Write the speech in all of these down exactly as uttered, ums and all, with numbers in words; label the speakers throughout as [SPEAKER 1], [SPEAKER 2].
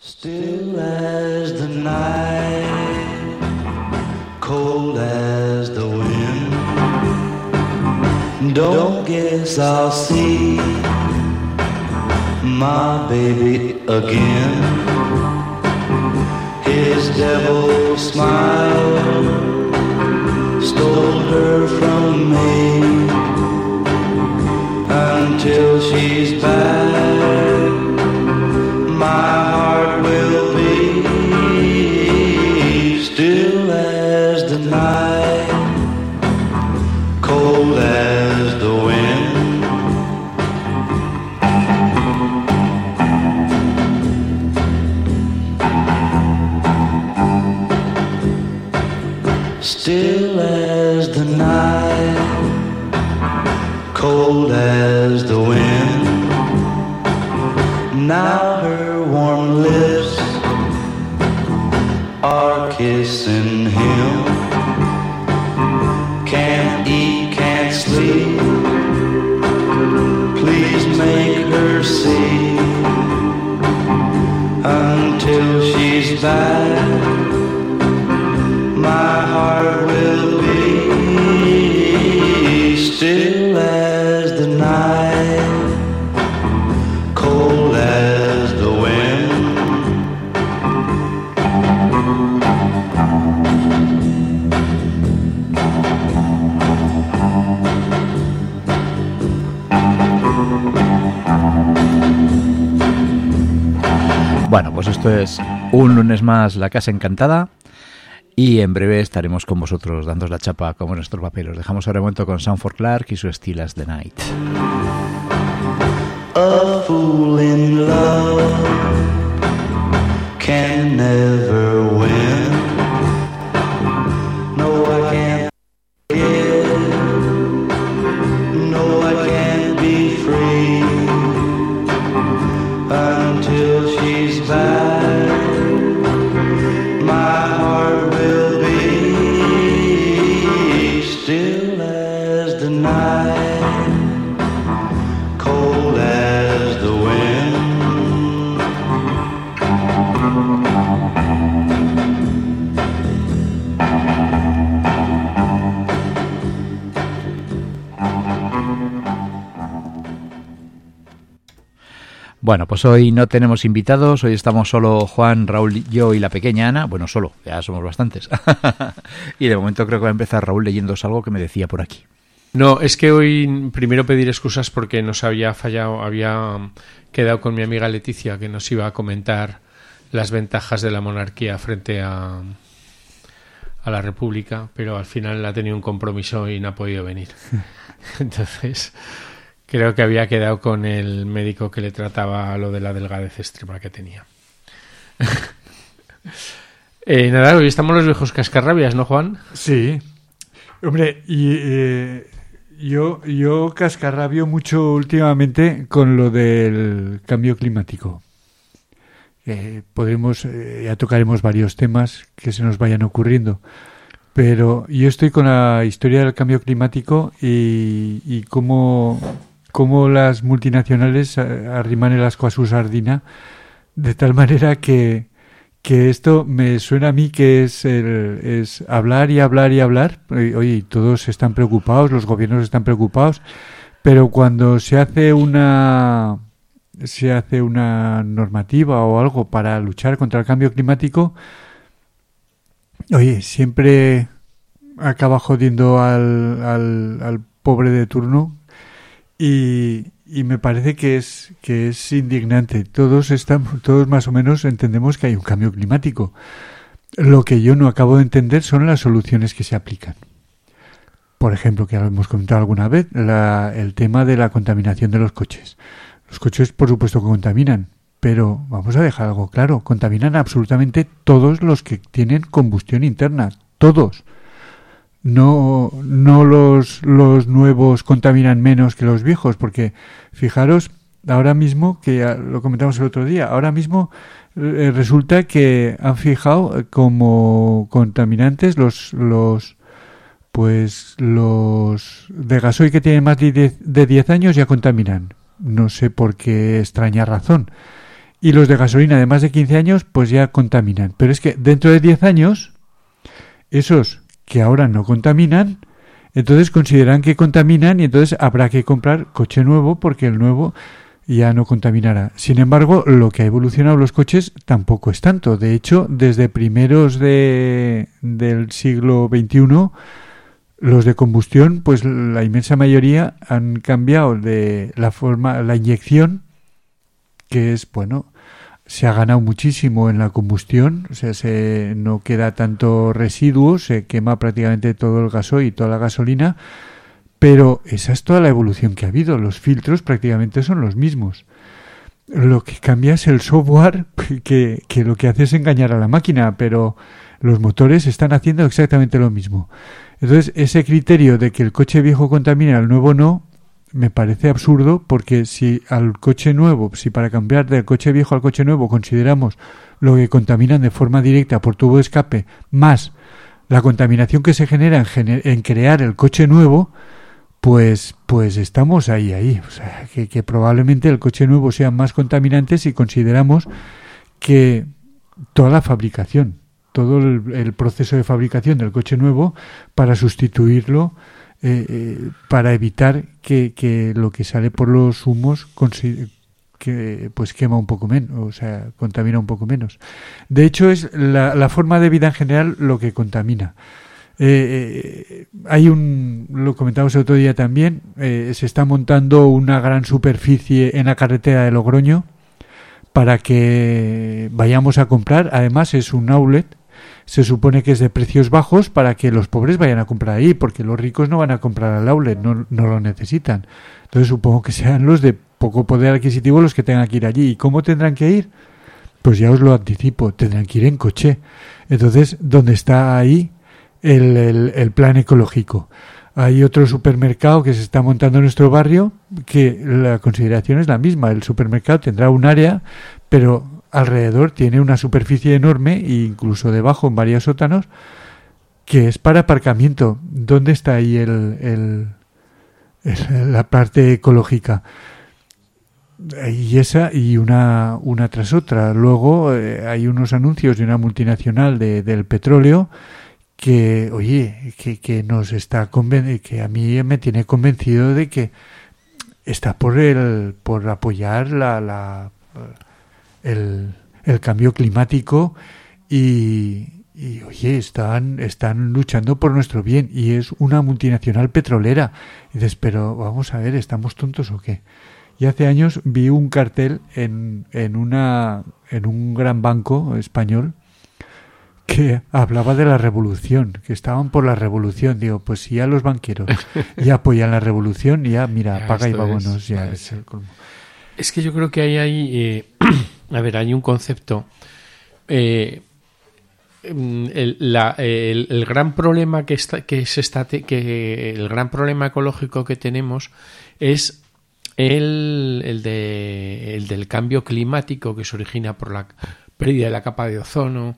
[SPEAKER 1] Still as the night, cold as the wind. Don't guess I'll see my baby again. His devil smile stole her from me. Until she's back, my heart will be still as the night, cold as the wind. Still as the night, cold as the wind. Now her warm lips are kissing him. Can't eat, can't sleep. Please make her see. Until she's back, my heart will be still as the night, cold as the wind.
[SPEAKER 2] Bueno, pues esto es un lunes más La Casa Encantada y en breve estaremos con vosotros dándos la chapa como nuestros papeles. Dejamos ahora un momento con Sound for Clark y su Still as the Night.
[SPEAKER 1] A fool in love can never win. No, I can't forget. No, I can't be free until she's back. My heart will be still as the night, cold as the wind.
[SPEAKER 2] Bueno, pues hoy no tenemos invitados, hoy estamos solo Juan, Raúl, yo y la pequeña Ana. Bueno, solo, ya somos bastantes. Y de momento creo que va a empezar Raúl leyéndose algo que me decía por aquí.
[SPEAKER 3] No, es que hoy primero pedir excusas porque nos había fallado, había quedado con mi amiga Leticia que nos iba a comentar las ventajas de la monarquía frente a, a la república, pero al final ha tenido un compromiso y no ha podido venir. Entonces, creo que había quedado con el médico que le trataba lo de la delgadez extrema que tenía. eh, nada, hoy estamos los viejos cascarrabias, ¿no, Juan?
[SPEAKER 4] Sí. Hombre, y eh, yo, yo cascarrabio mucho últimamente con lo del cambio climático. Eh, podemos, eh, ya tocaremos varios temas que se nos vayan ocurriendo, pero yo estoy con la historia del cambio climático y, y cómo, cómo las multinacionales arriman el asco a su sardina de tal manera que que esto me suena a mí que es el, es hablar y hablar y hablar. Oye, todos están preocupados, los gobiernos están preocupados, pero cuando se hace una se hace una normativa o algo para luchar contra el cambio climático, oye, siempre acaba jodiendo al, al, al pobre de turno y Y me parece que es que es indignante. Todos estamos, todos más o menos entendemos que hay un cambio climático. Lo que yo no acabo de entender son las soluciones que se aplican. Por ejemplo, que ya lo hemos comentado alguna vez, la, el tema de la contaminación de los coches. Los coches, por supuesto, que contaminan, pero vamos a dejar algo claro: contaminan absolutamente todos los que tienen combustión interna, todos. No, no los, los nuevos contaminan menos que los viejos, porque fijaros, ahora mismo, que ya lo comentamos el otro día, ahora mismo eh, resulta que han fijado como contaminantes los, los, pues los de gasoil que tienen más de diez años ya contaminan. No sé por qué extraña razón. y los de gasolina de más de quince años pues ya contaminan. Pero es que dentro de diez años, esos que ahora no contaminan, entonces consideran que contaminan y entonces habrá que comprar coche nuevo porque el nuevo ya no contaminará. Sin embargo, lo que ha evolucionado los coches tampoco es tanto. De hecho, desde primeros de, del siglo veintiuno, los de combustión, pues la inmensa mayoría han cambiado de la forma, la inyección, que es, bueno, se ha ganado muchísimo en la combustión, o sea, se no queda tanto residuo, se quema prácticamente todo el gasoil y toda la gasolina, pero esa es toda la evolución que ha habido. Los filtros prácticamente son los mismos. Lo que cambia es el software, que, que lo que hace es engañar a la máquina, pero los motores están haciendo exactamente lo mismo. Entonces, ese criterio de que el coche viejo contamina, el nuevo no, me parece absurdo, porque si al coche nuevo, si para cambiar del coche viejo al coche nuevo consideramos lo que contaminan de forma directa por tubo de escape, más la contaminación que se genera en, gener- en crear el coche nuevo, pues pues estamos ahí, ahí. O sea, que, que probablemente el coche nuevo sea más contaminante si consideramos que toda la fabricación, todo el, el proceso de fabricación del coche nuevo para sustituirlo, eh, eh, para evitar que, que lo que sale por los humos consi- que pues quema un poco menos, o sea, contamina un poco menos. De hecho, es la, la forma de vida en general lo que contamina. Eh, eh, hay un, lo comentamos el otro día también, eh, se está montando una gran superficie en la carretera de Logroño para que vayamos a comprar. Además es un outlet, se supone que es de precios bajos para que los pobres vayan a comprar ahí, porque los ricos no van a comprar al outlet, no, no lo necesitan. Entonces supongo que sean los de poco poder adquisitivo los que tengan que ir allí. ¿Y cómo tendrán que ir? Pues ya os lo anticipo, tendrán que ir en coche. Entonces, ¿dónde está ahí El, el, el plan ecológico? Hay otro supermercado que se está montando en nuestro barrio, que la consideración es la misma. El supermercado tendrá un área, pero alrededor tiene una superficie enorme, e incluso debajo en varios sótanos, que es para aparcamiento. ¿Dónde está ahí el, el, el, la parte ecológica? Y esa y una, una tras otra. Luego eh, hay unos anuncios de una multinacional de, del petróleo que, oye, que, que nos está conven- que a mí me tiene convencido de que está por el por apoyar la, la el, el cambio climático y, y oye, están están luchando por nuestro bien, y es una multinacional petrolera. Y dices, pero vamos a ver, ¿estamos tontos o qué? Y hace años vi un cartel en, en una en un gran banco español que hablaba de la revolución, que estaban por la revolución. Digo, pues si ya los banqueros ya apoyan la revolución, ya mira,
[SPEAKER 3] Ya,
[SPEAKER 4] paga y
[SPEAKER 3] esto
[SPEAKER 4] vámonos,
[SPEAKER 3] es,
[SPEAKER 4] ya
[SPEAKER 3] vale,
[SPEAKER 4] es
[SPEAKER 3] sí.
[SPEAKER 4] el colmo.
[SPEAKER 3] Es que yo creo que ahí hay, eh, a ver, hay un concepto. Eh, el, la, el, el gran problema que está, que se está, que el gran problema ecológico que tenemos es el, el de, el del cambio climático, que se origina por la pérdida de la capa de ozono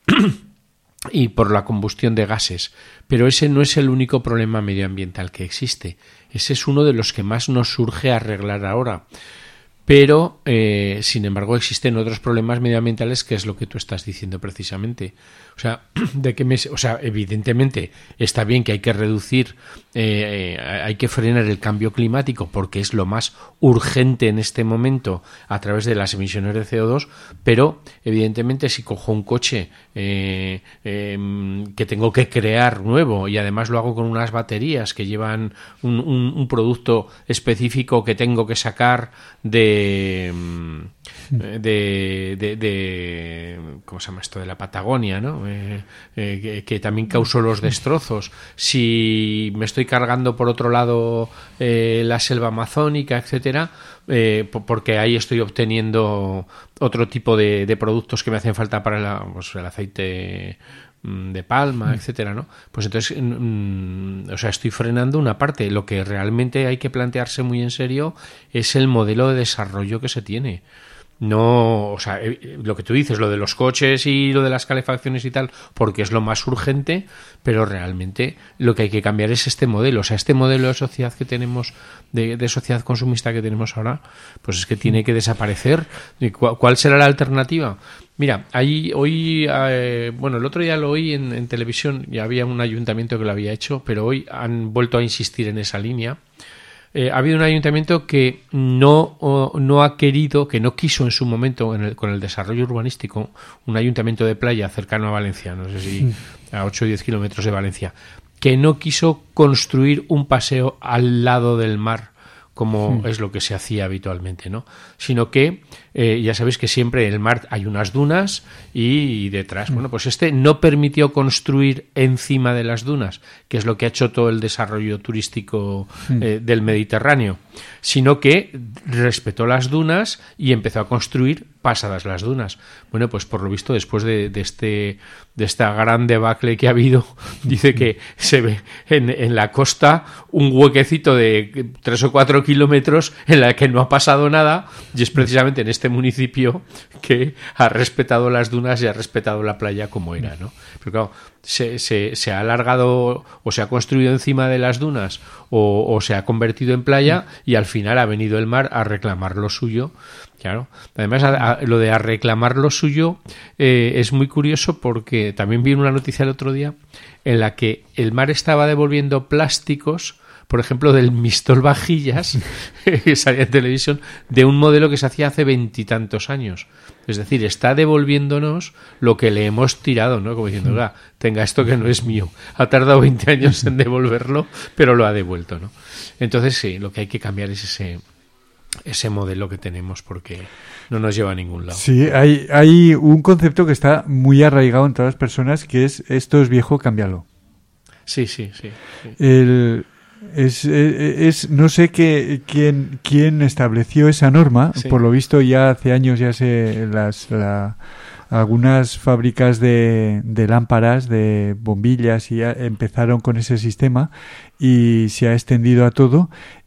[SPEAKER 3] y por la combustión de gases. Pero ese no es el único problema medioambiental que existe. Ese es uno de los que más nos surge arreglar ahora. Pero, eh, sin embargo, existen otros problemas medioambientales, que es lo que tú estás diciendo precisamente. O sea, de que me, o sea, evidentemente está bien que hay que reducir, eh, hay que frenar el cambio climático, porque es lo más urgente en este momento a través de las emisiones de C O dos, pero evidentemente si cojo un coche eh, eh, que tengo que crear nuevo, y además lo hago con unas baterías que llevan un, un, un producto específico que tengo que sacar de, de, de, de ¿cómo se llama esto? De la Patagonia, ¿no? Eh, eh, que, que también causó los destrozos. Si me estoy cargando por otro lado eh, la selva amazónica, etcétera, eh, porque ahí estoy obteniendo otro tipo de, de productos que me hacen falta para la, pues, el aceite de palma, etcétera, ¿no? Pues entonces, mm, o sea, estoy frenando una parte. Lo que realmente hay que plantearse muy en serio es el modelo de desarrollo que se tiene. no, o sea, lo que tú dices, lo de los coches y lo de las calefacciones y tal, porque es lo más urgente, pero realmente lo que hay que cambiar es este modelo, o sea, este modelo de sociedad que tenemos, de, de sociedad consumista que tenemos ahora, pues es que tiene que desaparecer. ¿Cuál será la alternativa? Mira, ahí hoy, eh, bueno, el otro día lo oí en, en televisión, ya había un ayuntamiento que lo había hecho, pero hoy han vuelto a insistir en esa línea. Eh, ha habido un ayuntamiento que no, o, no ha querido, que no quiso en su momento en el, con el desarrollo urbanístico, un ayuntamiento de playa cercano a Valencia, no sé si a ocho o diez kilómetros de Valencia, que no quiso construir un paseo al lado del mar, como sí. es lo que se hacía habitualmente, ¿no? Sino que, eh, ya sabéis que siempre en el mar hay unas dunas y, y detrás, sí. bueno, pues este no permitió construir encima de las dunas, que es lo que ha hecho todo el desarrollo turístico sí. eh, del Mediterráneo, sino que respetó las dunas y empezó a construir pasadas las dunas. Bueno, pues por lo visto, después de, de este de esta gran debacle que ha habido, dice que se ve en, en la costa un huequecito de tres o cuatro kilómetros en la que no ha pasado nada, y es precisamente en este municipio que ha respetado las dunas y ha respetado la playa como era, ¿no? Pero claro, se, se, se ha alargado o se ha construido encima de las dunas o, o se ha convertido en playa y al final ha venido el mar a reclamar lo suyo. Claro. Además, a, a, lo de a reclamar lo suyo eh, es muy curioso porque también vi una noticia el otro día en la que el mar estaba devolviendo plásticos, por ejemplo, del Mistol Vajillas, que salía en televisión, de un modelo que se hacía hace veintitantos años. Es decir, está devolviéndonos lo que le hemos tirado, ¿no? Como diciendo, oiga, tenga esto que no es mío. Ha tardado veinte años en devolverlo, pero lo ha devuelto, ¿no? Entonces, sí, lo que hay que cambiar es ese... ese modelo que tenemos porque no nos lleva a ningún lado.
[SPEAKER 4] Sí, hay, hay un concepto que está muy arraigado en todas las personas, que es esto es viejo, cámbialo.
[SPEAKER 3] Sí, sí, sí. sí.
[SPEAKER 4] El, es, es, es no sé qué, quién, quién estableció esa norma, sí. Por lo visto ya hace años ya se las la, algunas fábricas de, de lámparas, de bombillas y ya empezaron con ese sistema y se ha extendido a todo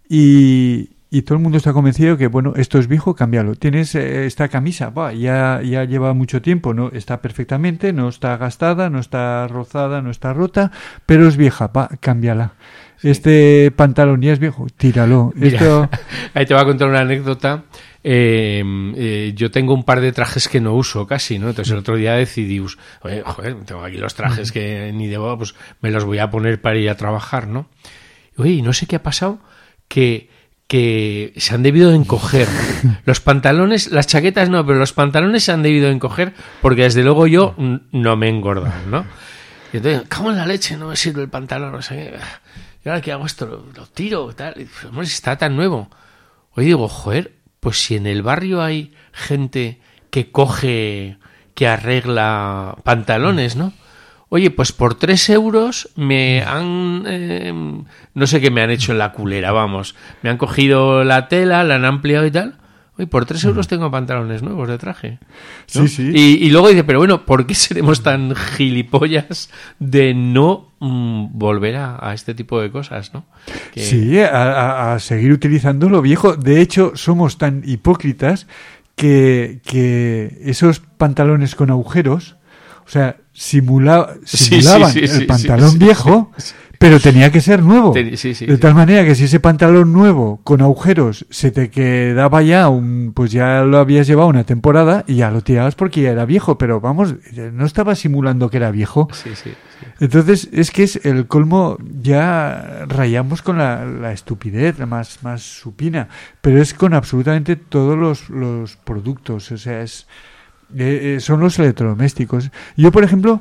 [SPEAKER 4] y Y todo el mundo está convencido que, bueno, esto es viejo, cámbialo. Tienes eh, esta camisa, bah, ya, ya lleva mucho tiempo, no está perfectamente, no está gastada, no está rozada, no está rota, pero es vieja, bah, cámbiala. Sí. Este pantalón ya es viejo, tíralo.
[SPEAKER 3] Mira,
[SPEAKER 4] esto...
[SPEAKER 3] ahí te voy a contar una anécdota. Eh, eh, yo tengo un par de trajes que no uso casi, ¿no? Entonces el otro día decidí, oye, joder, tengo aquí los trajes que ni de boda, pues me los voy a poner para ir a trabajar, ¿no? Oye, y no sé qué ha pasado, que que se han debido de encoger. Los pantalones, las chaquetas no, pero los pantalones se han debido de encoger porque desde luego yo no me he engordado, ¿no? Y entonces, ¿cómo en la leche no me sirve el pantalón? O sea, ¿y ahora qué hago esto? Lo, lo tiro, tal. Y, hombre, si está tan nuevo. Hoy digo, joder, pues si en el barrio hay gente que coge, que arregla pantalones, ¿no? Oye, pues por tres euros me han... Eh, no sé qué me han hecho en la culera, vamos. Me han cogido la tela, la han ampliado y tal. Oye, por tres euros tengo pantalones nuevos de traje, ¿no?
[SPEAKER 4] Sí, sí.
[SPEAKER 3] Y, y luego dice, pero bueno, ¿por qué seremos tan gilipollas de no mm, volver a, a este tipo de cosas, ¿no? Que...
[SPEAKER 4] Sí, a, a seguir utilizando lo viejo. De hecho, somos tan hipócritas que, que esos pantalones con agujeros... O sea, simula, simulaban
[SPEAKER 3] sí, sí, sí,
[SPEAKER 4] el
[SPEAKER 3] sí,
[SPEAKER 4] pantalón
[SPEAKER 3] sí, sí,
[SPEAKER 4] viejo,
[SPEAKER 3] sí, sí.
[SPEAKER 4] pero tenía que ser nuevo.
[SPEAKER 3] Ten, sí, sí,
[SPEAKER 4] de
[SPEAKER 3] sí.
[SPEAKER 4] tal manera que si ese pantalón nuevo con agujeros se te quedaba ya, un, pues ya lo habías llevado una temporada y ya lo tirabas porque ya era viejo, pero vamos, no estaba simulando que era viejo.
[SPEAKER 3] Sí, sí, sí.
[SPEAKER 4] Entonces es que es el colmo, ya rayamos con la, la estupidez más, más supina, pero es con absolutamente todos los, los productos, o sea, es... Eh, eh, son los electrodomésticos. Yo, por ejemplo,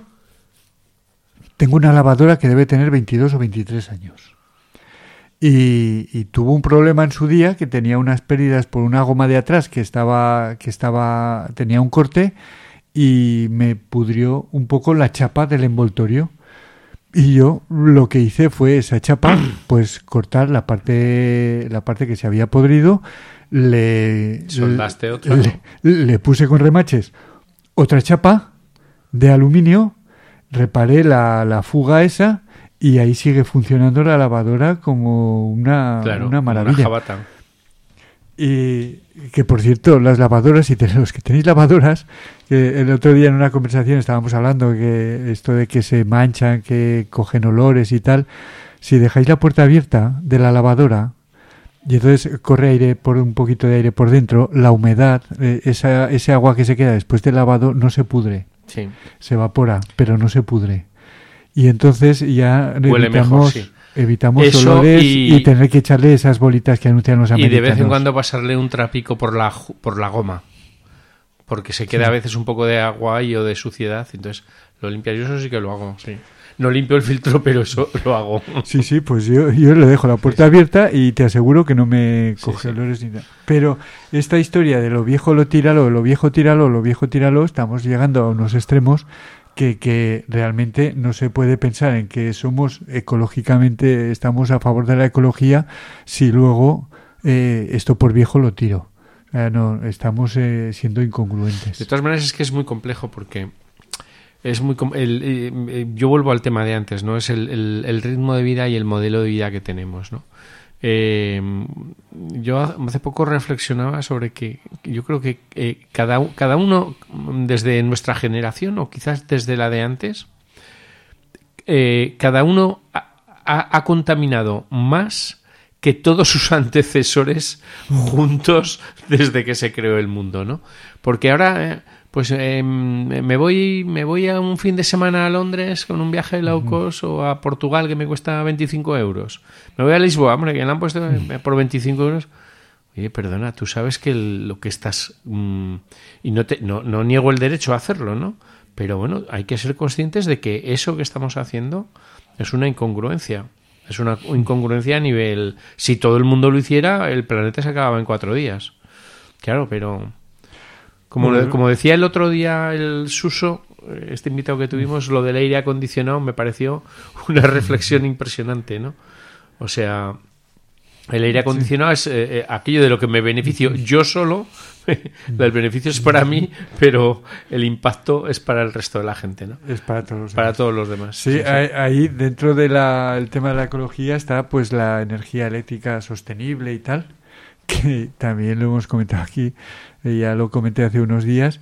[SPEAKER 4] tengo una lavadora que debe tener veintidós o veintitrés años. Y, y tuvo un problema en su día, que tenía unas pérdidas por una goma de atrás que estaba, que estaba, tenía un corte y me pudrió un poco la chapa del envoltorio. Y yo lo que hice fue esa chapa, pues cortar la parte, la parte que se había podrido. Le,
[SPEAKER 3] ¿Soldaste otra?
[SPEAKER 4] Le, le puse con remaches otra chapa de aluminio, reparé la, la fuga esa y ahí sigue funcionando la lavadora como una,
[SPEAKER 3] claro,
[SPEAKER 4] una maravilla.
[SPEAKER 3] Una jabata.
[SPEAKER 4] Y que, por cierto, las lavadoras, si ten, los que tenéis lavadoras, que el otro día en una conversación estábamos hablando que esto de que se manchan, que cogen olores y tal, si dejáis la puerta abierta de la lavadora y entonces corre aire, por un poquito de aire por dentro, la humedad, eh, esa, ese agua que se queda después del lavado no se pudre,
[SPEAKER 3] Sí.
[SPEAKER 4] se evapora, pero no se pudre. Y entonces ya
[SPEAKER 3] Huele
[SPEAKER 4] evitamos...
[SPEAKER 3] mejor, sí.
[SPEAKER 4] Evitamos
[SPEAKER 3] Eso
[SPEAKER 4] olores
[SPEAKER 3] y-
[SPEAKER 4] y... tener que echarle esas bolitas que anuncian los
[SPEAKER 3] Y
[SPEAKER 4] americanos.
[SPEAKER 3] de vez en cuando pasarle un trapico por la, ju- por la goma. Porque se queda
[SPEAKER 4] Sí.
[SPEAKER 3] a veces un poco de agua ahí o de suciedad. Entonces lo limpias. Yo eso sí que lo hago, sí. No limpio el filtro, pero eso lo hago.
[SPEAKER 4] Sí, sí, pues yo, yo le dejo la puerta abierta y te aseguro que no me
[SPEAKER 3] Sí,
[SPEAKER 4] coge
[SPEAKER 3] sí.
[SPEAKER 4] olores ni nada. Pero esta historia de lo viejo lo tíralo, lo viejo tíralo, lo viejo tíralo, estamos llegando a unos extremos que, que realmente no se puede pensar en que somos ecológicamente, estamos a favor de la ecología, si luego eh, esto por viejo lo tiro. O sea, no, estamos eh, siendo incongruentes.
[SPEAKER 3] De todas maneras es que es muy complejo porque es muy com- el, eh, eh, yo vuelvo al tema de antes, ¿no? Es el, el- el ritmo de vida y el modelo de vida que tenemos, ¿no? Eh, yo hace poco reflexionaba sobre que yo creo que eh, cada, cada uno desde nuestra generación o quizás desde la de antes, eh, cada uno ha, ha- ha contaminado más que todos sus antecesores juntos desde que se creó el mundo, ¿no? Porque ahora, eh, pues eh, me voy me voy a un fin de semana a Londres con un viaje de low cost o a Portugal que me cuesta veinticinco euros. Me voy a Lisboa, hombre, que le han puesto eh, por veinticinco euros. Oye, perdona, tú sabes que el- lo que estás... mm, y no, te, no, no niego el derecho a hacerlo, ¿no? Pero bueno, hay que ser conscientes de que eso que estamos haciendo es una incongruencia. Es una incongruencia a nivel... Si todo el mundo lo hiciera, el planeta se acababa en cuatro días. Claro, pero... Como,
[SPEAKER 4] Bueno.
[SPEAKER 3] como decía el otro día el Suso, este invitado que tuvimos, lo del aire acondicionado me pareció una reflexión impresionante, ¿no? O sea, el aire acondicionado es eh, eh, aquello de lo que me beneficio yo solo, el beneficio es para mí, pero el impacto es para el resto de la gente, ¿no?
[SPEAKER 4] Es para todos los
[SPEAKER 3] Para
[SPEAKER 4] demás.
[SPEAKER 3] todos los demás.
[SPEAKER 4] Sí, ahí, ahí dentro del tema de la ecología está pues la energía eléctrica sostenible y tal, que también lo hemos comentado aquí, eh, ya lo comenté hace unos días.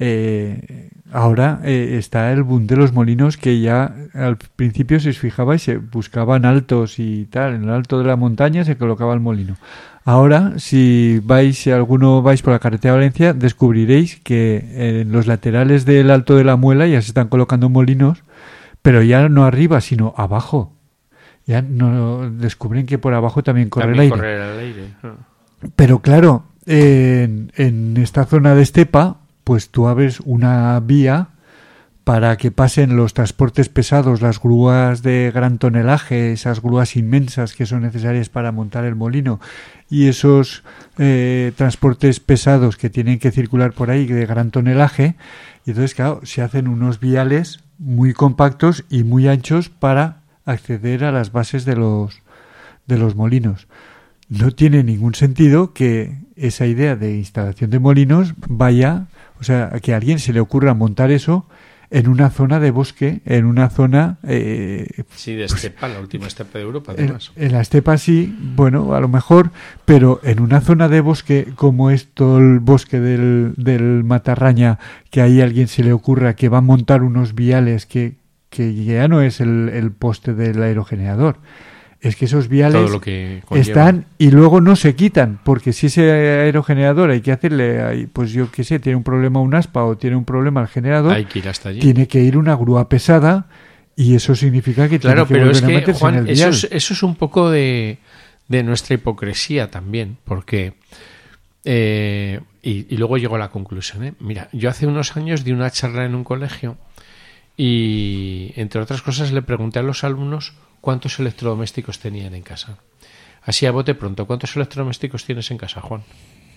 [SPEAKER 4] Eh, ahora eh, está el boom de los molinos, que ya al principio, si os fijabais, se buscaban altos y tal, en el alto de la montaña se colocaba el molino. Ahora, si vais, si alguno vais por la carretera de Valencia, descubriréis que en los laterales del Alto de la Muela ya se están colocando molinos, pero ya no arriba, sino abajo. Ya no descubren que por abajo también corre
[SPEAKER 3] También
[SPEAKER 4] el aire.
[SPEAKER 3] correr al aire. Ah.
[SPEAKER 4] Pero claro, en, en esta zona de estepa, pues tú abres una vía para que pasen los transportes pesados, las grúas de gran tonelaje, esas grúas inmensas que son necesarias para montar el molino, y esos eh, transportes pesados que tienen que circular por ahí de gran tonelaje. Y entonces, claro, se hacen unos viales muy compactos y muy anchos para acceder a las bases de los, de los molinos. No tiene ningún sentido que esa idea de instalación de molinos vaya, o sea, a que a alguien se le ocurra montar eso en una zona de bosque, en una zona... Eh,
[SPEAKER 3] Sí, de estepa, la última estepa de Europa,
[SPEAKER 4] en,
[SPEAKER 3] además.
[SPEAKER 4] en la estepa sí, bueno, a lo mejor, pero en una zona de bosque como es todo el bosque del, del Matarraña, que ahí a alguien se le ocurra que va a montar unos viales que, que ya no es el, el poste del aerogenerador. Es que esos viales
[SPEAKER 3] Todo lo que conlleva.
[SPEAKER 4] están y luego no se quitan, porque si ese aerogenerador hay que hacerle, ahí, pues yo qué sé, tiene un problema un aspa o tiene un problema el generador,
[SPEAKER 3] Hay que ir hasta allí.
[SPEAKER 4] tiene que ir una grúa pesada y eso significa que
[SPEAKER 3] Claro,
[SPEAKER 4] tiene que
[SPEAKER 3] pero es
[SPEAKER 4] volver a
[SPEAKER 3] que,
[SPEAKER 4] meterse en
[SPEAKER 3] Juan,
[SPEAKER 4] el
[SPEAKER 3] eso
[SPEAKER 4] vial.
[SPEAKER 3] es, eso es un poco de, de nuestra hipocresía también, porque... eh, y, y luego llego a la conclusión, ¿eh? Mira, yo hace unos años di una charla en un colegio y, entre otras cosas, le pregunté a los alumnos cuántos electrodomésticos tenían en casa. Así a bote pronto, ¿cuántos electrodomésticos tienes en casa, Juan?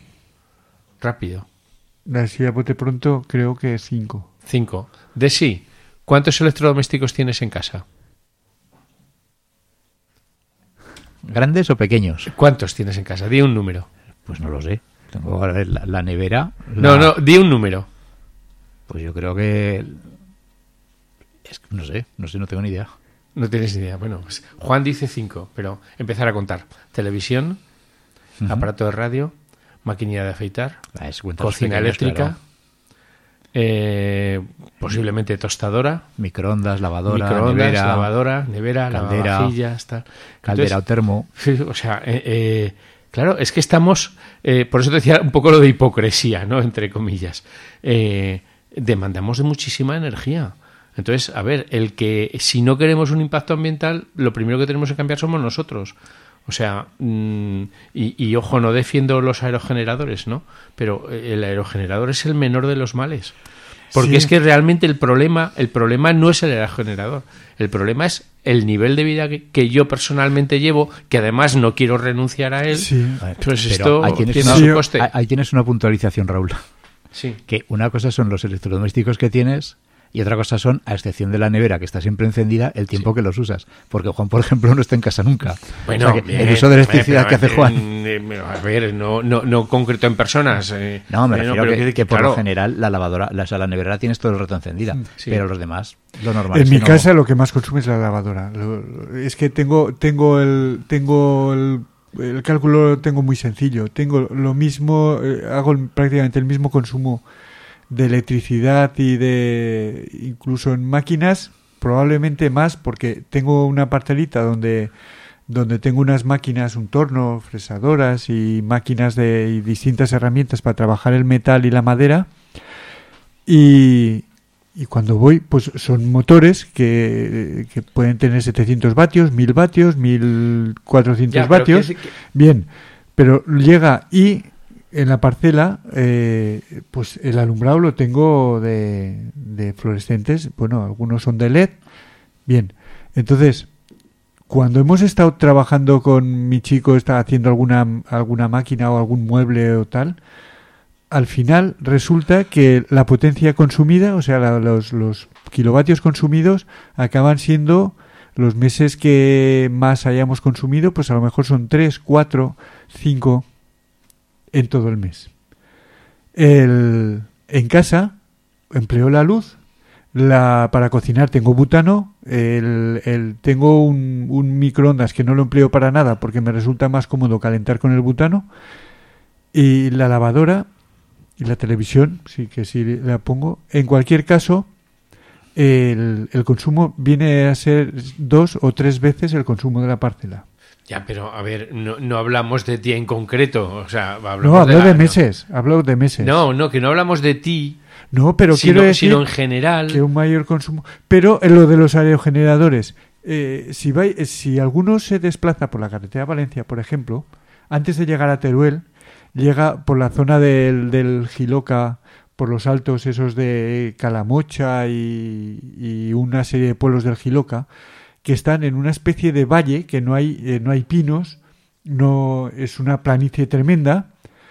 [SPEAKER 3] Rápido.
[SPEAKER 4] Así a bote pronto creo que cinco.
[SPEAKER 3] Cinco. De sí, ¿cuántos electrodomésticos tienes en casa?
[SPEAKER 2] ¿Grandes o pequeños?
[SPEAKER 3] ¿Cuántos tienes en casa? Di un número.
[SPEAKER 2] Pues no lo sé. Tengo a ver, la, la nevera.
[SPEAKER 3] No,
[SPEAKER 2] la-
[SPEAKER 3] no, di un número.
[SPEAKER 2] Pues yo creo que... Es que no sé, no sé, no tengo ni idea.
[SPEAKER 3] No tienes ni idea. Bueno, pues Juan dice cinco, pero empezar a contar. Televisión,
[SPEAKER 2] Ujú.
[SPEAKER 3] aparato de radio, maquinilla de afeitar,
[SPEAKER 2] Es cuentas
[SPEAKER 3] cocina
[SPEAKER 2] pequeñas,
[SPEAKER 3] eléctrica,
[SPEAKER 2] claro.
[SPEAKER 3] eh, posiblemente tostadora,
[SPEAKER 2] Microondas, lavadora,
[SPEAKER 3] microondas,
[SPEAKER 2] nevera,
[SPEAKER 3] lavadora, nevera,
[SPEAKER 2] caldera,
[SPEAKER 3] lavavajillas, tal.
[SPEAKER 2] caldera
[SPEAKER 3] Entonces,
[SPEAKER 2] o termo.
[SPEAKER 3] sí, o sea, eh, eh, claro, es que estamos, eh, por eso te decía un poco lo de hipocresía, ¿no? Entre comillas. Eh, demandamos de muchísima energía. Entonces, a ver, el que si no queremos un impacto ambiental, lo primero que tenemos que cambiar somos nosotros. O sea, mmm, y, y ojo, no defiendo los aerogeneradores, ¿no? Pero el aerogenerador es el menor de los males. Porque
[SPEAKER 4] Sí.
[SPEAKER 3] es que realmente el problema, el problema no es el aerogenerador. El problema es el nivel de vida que, que yo personalmente llevo, que además no quiero renunciar a él.
[SPEAKER 4] Sí.
[SPEAKER 2] A ver,
[SPEAKER 3] Pues
[SPEAKER 2] pero
[SPEAKER 3] esto
[SPEAKER 2] ahí tienes,
[SPEAKER 3] tiene
[SPEAKER 2] una,
[SPEAKER 3] su
[SPEAKER 4] Sí,
[SPEAKER 3] coste.
[SPEAKER 2] ahí- ahí tienes una puntualización, Raúl.
[SPEAKER 3] Sí.
[SPEAKER 2] Que una cosa son los electrodomésticos que tienes y otra cosa son, a excepción de la nevera que está siempre encendida, el tiempo que los usas. Porque Juan, por ejemplo, no está en casa nunca.
[SPEAKER 3] Bueno,
[SPEAKER 2] O sea que
[SPEAKER 3] bien,
[SPEAKER 2] el uso de electricidad
[SPEAKER 3] pero,
[SPEAKER 2] que hace Juan.
[SPEAKER 3] eh, a ver, no, no, no concreto en personas. eh,
[SPEAKER 2] No, me
[SPEAKER 3] eh,
[SPEAKER 2] refiero
[SPEAKER 3] pero
[SPEAKER 2] que, que por
[SPEAKER 3] claro,
[SPEAKER 2] lo general la lavadora, la, o sea, la nevera la tienes todo el rato encendida,
[SPEAKER 3] Sí.
[SPEAKER 2] pero los demás, lo normal.
[SPEAKER 4] En
[SPEAKER 2] es
[SPEAKER 4] mi
[SPEAKER 2] que no-
[SPEAKER 4] casa lo que más consume es la lavadora. Lo- lo- Es que tengo tengo el tengo el, el cálculo lo tengo muy sencillo. Tengo lo mismo, eh, hago el- prácticamente el mismo consumo de electricidad y de incluso en máquinas, probablemente más porque tengo una parcelita donde donde tengo unas máquinas, un torno, fresadoras y máquinas de y distintas herramientas para trabajar el metal y la madera. Y, y cuando voy, pues son motores que, que pueden tener setecientos vatios, mil vatios, mil cuatrocientos
[SPEAKER 3] ya, pero
[SPEAKER 4] vatios.
[SPEAKER 3] que- que-
[SPEAKER 4] Bien, pero llega y en la parcela, eh, pues el alumbrado lo tengo de, de fluorescentes. Bueno, algunos son de L E D. Bien, entonces, cuando hemos estado trabajando con mi chico, está haciendo alguna, alguna máquina o algún mueble o tal, al final resulta que la potencia consumida, o sea, la- los, los kilovatios consumidos, acaban siendo los meses que más hayamos consumido, pues a lo mejor son tres, cuatro, cinco en todo el mes. El, en casa empleo la luz. La, para cocinar tengo butano, el, el, tengo un, un microondas que no lo empleo para nada porque me resulta más cómodo calentar con el butano, y la lavadora y la televisión, sí que sí la pongo. En cualquier caso, el, el consumo viene a ser dos o tres veces el consumo de la parcela.
[SPEAKER 3] Ya, pero a ver, no, no hablamos de ti en concreto. O sea, hablamos
[SPEAKER 4] No, hablo
[SPEAKER 3] la-
[SPEAKER 4] de meses, hablo de meses.
[SPEAKER 3] No, no, que no hablamos de ti,
[SPEAKER 4] No, pero
[SPEAKER 3] sino,
[SPEAKER 4] quiero decir
[SPEAKER 3] sino en general.
[SPEAKER 4] que un mayor consumo. Pero en lo de los aerogeneradores, eh, si, vai- eh, si alguno se desplaza por la carretera de Valencia, por ejemplo, antes de llegar a Teruel, llega por la zona del, del Jiloca, por los altos esos de Calamocha y, y una serie de pueblos del Jiloca, que están en una especie de valle, que no hay, eh, no hay pinos, no es una planicie tremenda,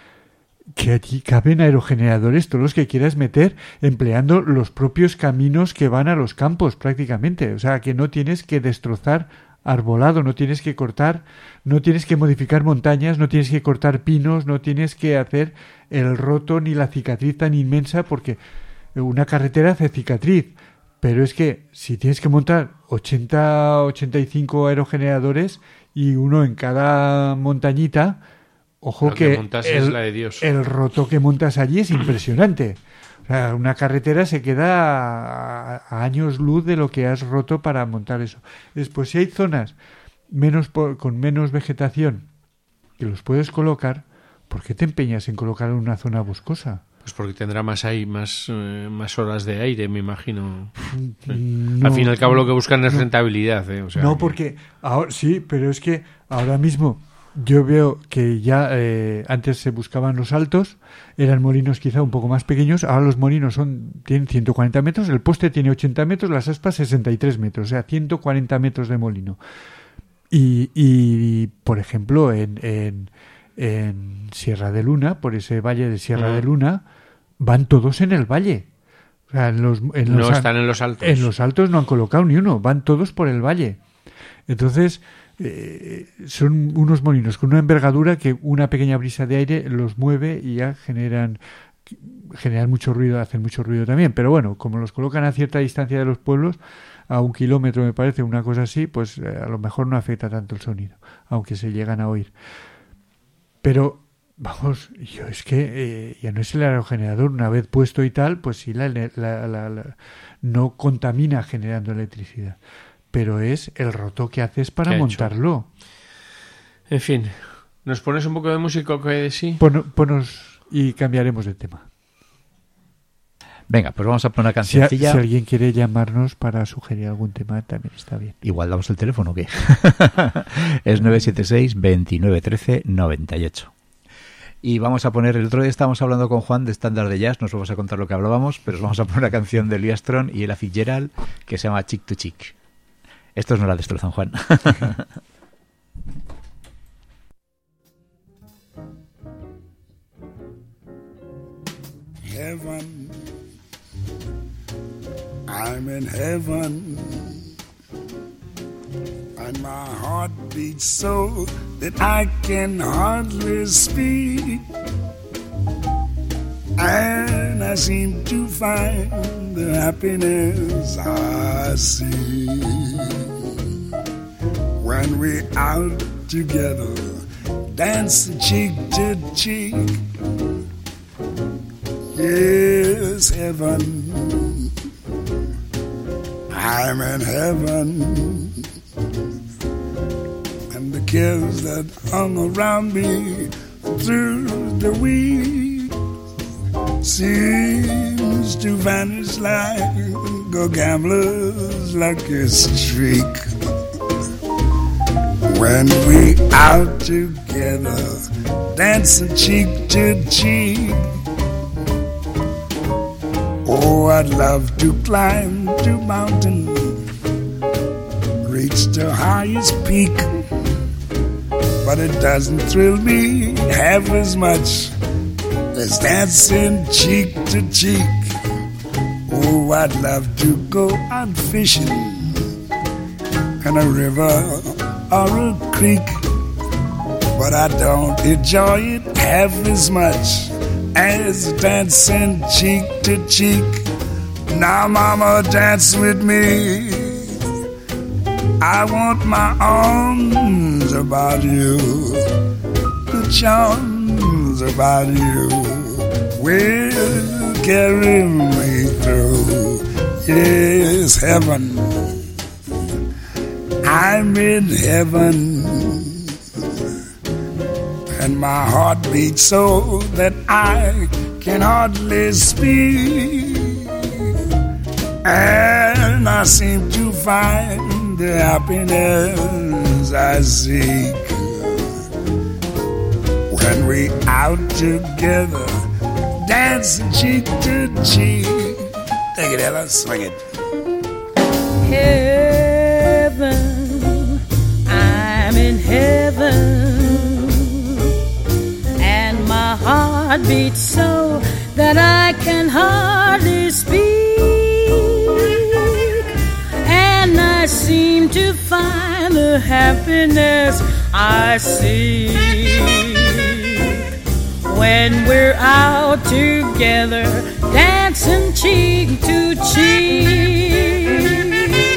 [SPEAKER 4] que allí caben aerogeneradores, todos los que quieras meter, empleando los propios caminos que van a los campos prácticamente. O sea, que no tienes que destrozar arbolado, no tienes que cortar, no tienes que modificar montañas, no tienes que cortar pinos, no tienes que hacer el roto ni la cicatriz tan inmensa, porque una carretera hace cicatriz. Pero es que si tienes que montar ochenta, ochenta y cinco aerogeneradores y uno en cada montañita, ojo
[SPEAKER 3] Lo que
[SPEAKER 4] que,
[SPEAKER 3] montas es
[SPEAKER 4] el,
[SPEAKER 3] la de Dios.
[SPEAKER 4] el roto que montas allí es impresionante. O sea, una carretera se queda a, a años luz de lo que has roto para montar eso. Después, si hay zonas menos po- con menos vegetación que los puedes colocar, ¿por qué te empeñas en colocar en una zona boscosa?
[SPEAKER 3] Pues porque tendrá más ahí, más, eh, más horas de aire, me imagino.
[SPEAKER 4] No,
[SPEAKER 3] al fin y al cabo lo que buscan es
[SPEAKER 4] no.
[SPEAKER 3] rentabilidad. ¿eh? O sea,
[SPEAKER 4] No,
[SPEAKER 3] que-
[SPEAKER 4] porque ahora sí, pero es que ahora mismo yo veo que ya eh, antes se buscaban los altos, eran molinos quizá un poco más pequeños, ahora los molinos son tienen ciento cuarenta metros, el poste tiene ochenta metros, las aspas sesenta y tres metros, o sea, ciento cuarenta metros de molino. Y, y por ejemplo, en, en, en Sierra de Luna, por ese valle de Sierra
[SPEAKER 3] Mm.
[SPEAKER 4] de Luna, van todos en el valle. O sea, en los, en
[SPEAKER 3] no
[SPEAKER 4] los al-
[SPEAKER 3] están en los altos.
[SPEAKER 4] en los altos no han colocado ni uno, van todos por el valle. Entonces, eh, son unos molinos con una envergadura que una pequeña brisa de aire los mueve y ya generan generan mucho ruido, hacen mucho ruido también. Pero bueno, como los colocan a cierta distancia de los pueblos, a un kilómetro me parece, una cosa así, pues eh, a lo mejor no afecta tanto el sonido, aunque se llegan a oír. Pero vamos, yo es que eh, ya no es el aerogenerador, una vez puesto y tal, pues sí, la, la, la, la, no contamina generando electricidad, pero es el roto que haces para montarlo.
[SPEAKER 3] En fin, ¿nos pones un poco de música o qué de sí?
[SPEAKER 4] Pon, ponos y cambiaremos de tema.
[SPEAKER 2] Venga, pues vamos a poner una
[SPEAKER 4] Si,
[SPEAKER 2] cancioncilla.
[SPEAKER 4] si alguien quiere llamarnos para sugerir algún tema, también está bien.
[SPEAKER 2] Igual damos el teléfono, ¿o qué? Es nueve siete seis, veintinueve, trece, noventa y ocho. Y vamos a poner, el otro día estábamos hablando con Juan de estándar de jazz, nos vamos a contar lo que hablábamos, pero os vamos a poner una canción de Louis Armstrong y Ella Fitzgerald que se llama Chick to Chick. Estos no la destrozan, Juan.
[SPEAKER 5] Heaven, I'm in heaven, and my heart beats so that I can hardly speak, and I seem to find the happiness I see when we're out together, dancing cheek to cheek. Yes, heaven, I'm in heaven, and the cares that hung around me through the week seems to vanish like a gambler's lucky streak. When we out together, dancing cheek to cheek. Oh, I'd love to climb to mountain, reach the highest peak, but it doesn't thrill me half as much as dancing cheek to cheek. Oh, I'd love to go out fishing in a river or a creek, but I don't enjoy it half as much as dancing cheek to cheek. Now, mama, dance with me. I want my arms about you, the charms about you will carry me through. Yes, heaven, I'm in heaven, and my heart beats so that I can hardly speak, and I seem to find the happiness I seek when we out together, dancing cheek to cheek. Take it, Ella, swing it.
[SPEAKER 6] Heaven, I'm in heaven, my heart beats so that I can hardly speak, and I seem to find the happiness I seek when we're out together, dancing cheek to cheek.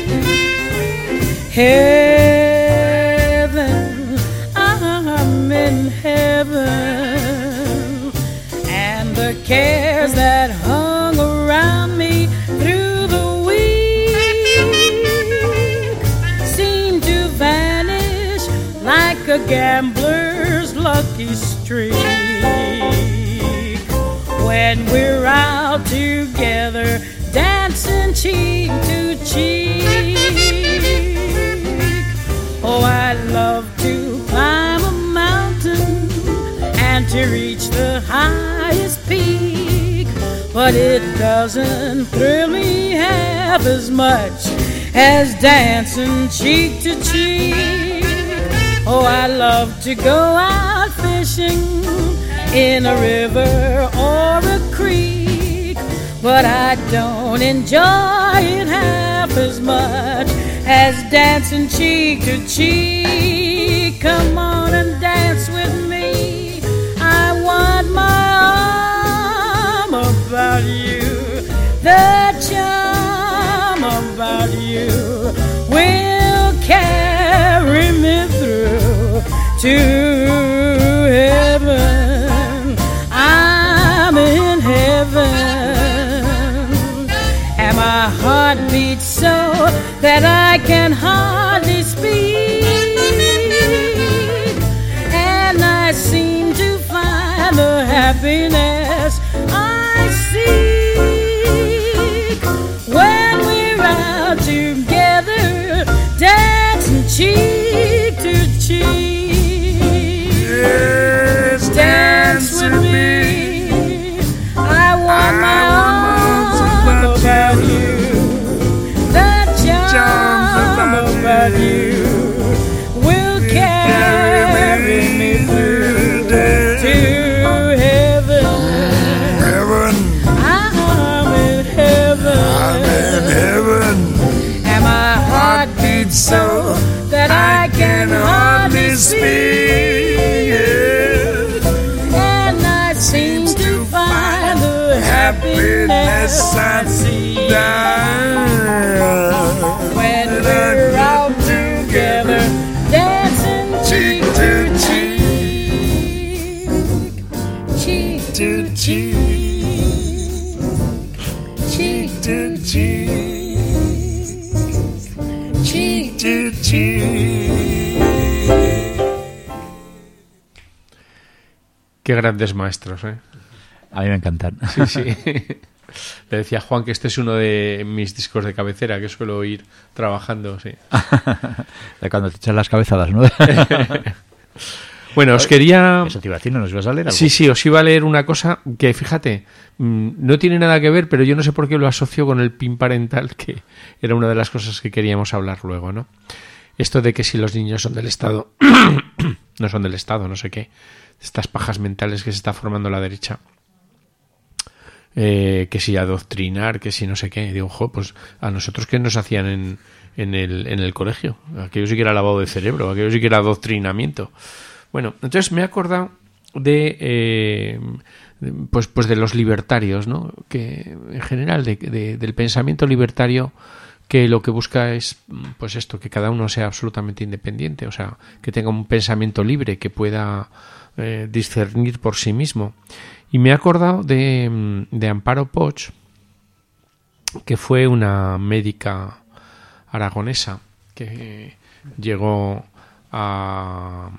[SPEAKER 6] Heaven, I'm in heaven, the cares that hung around me through the week seem to vanish like a gambler's lucky streak when we're out together, dancing cheek to cheek. Oh, I love to climb a mountain and to reach the highest peak, but it doesn't thrill me half as much as dancing cheek to cheek. Oh, I love to go out fishing in a river or a creek, but I don't enjoy it half as much as dancing cheek to cheek. Come on and dance with me, I want my arm about you, the charm about you will carry me through to heaven. that I can hardly speak, and I seem to find the happiness I seek when we're out together, dancing cheek to cheek.
[SPEAKER 5] Yes,
[SPEAKER 6] Dance with me, I want my arms about you, the charm about you will carry me through to heaven.
[SPEAKER 5] heaven,
[SPEAKER 6] I'm in heaven,
[SPEAKER 5] I'm in heaven.
[SPEAKER 6] and my heart beats so that I can hardly speak, and I seem to find the happiness I see when we're out together, dancing cheek to cheek, cheek to cheek, cheek to cheek, cheek to cheek.
[SPEAKER 3] Qué grandes maestros, ¿eh?
[SPEAKER 2] A mí me encantan.
[SPEAKER 3] Sí, sí. Le decía a Juan que este es uno de mis discos de cabecera que suelo ir trabajando, sí.
[SPEAKER 2] De cuando te echan las cabezadas, ¿no?
[SPEAKER 3] Bueno, os quería...
[SPEAKER 2] Eso te iba a decir, ¿no nos ibas a leer algo?
[SPEAKER 3] Sí, sí, os iba a leer una cosa que, fíjate, mmm, no tiene nada que ver, pero yo no sé por qué lo asocio con el P I N parental, que era una de las cosas que queríamos hablar luego, ¿no? Esto de que si los niños son del Estado, no son del Estado, no sé qué, estas pajas mentales que se está formando la derecha, eh, que si adoctrinar, que si no sé qué, digo, jo, pues a nosotros qué nos hacían en, en, el, en el colegio, aquello sí que era lavado de cerebro, aquello sí que era adoctrinamiento. Bueno, entonces me he acordado de eh, pues, pues de los libertarios, ¿no? Que en general de, de, del pensamiento libertario, que lo que busca es pues esto, que cada uno sea absolutamente independiente, o sea, que tenga un pensamiento libre, que pueda eh, discernir por sí mismo. Y me he acordado de, de Amparo Poch, que fue una médica aragonesa que llegó a...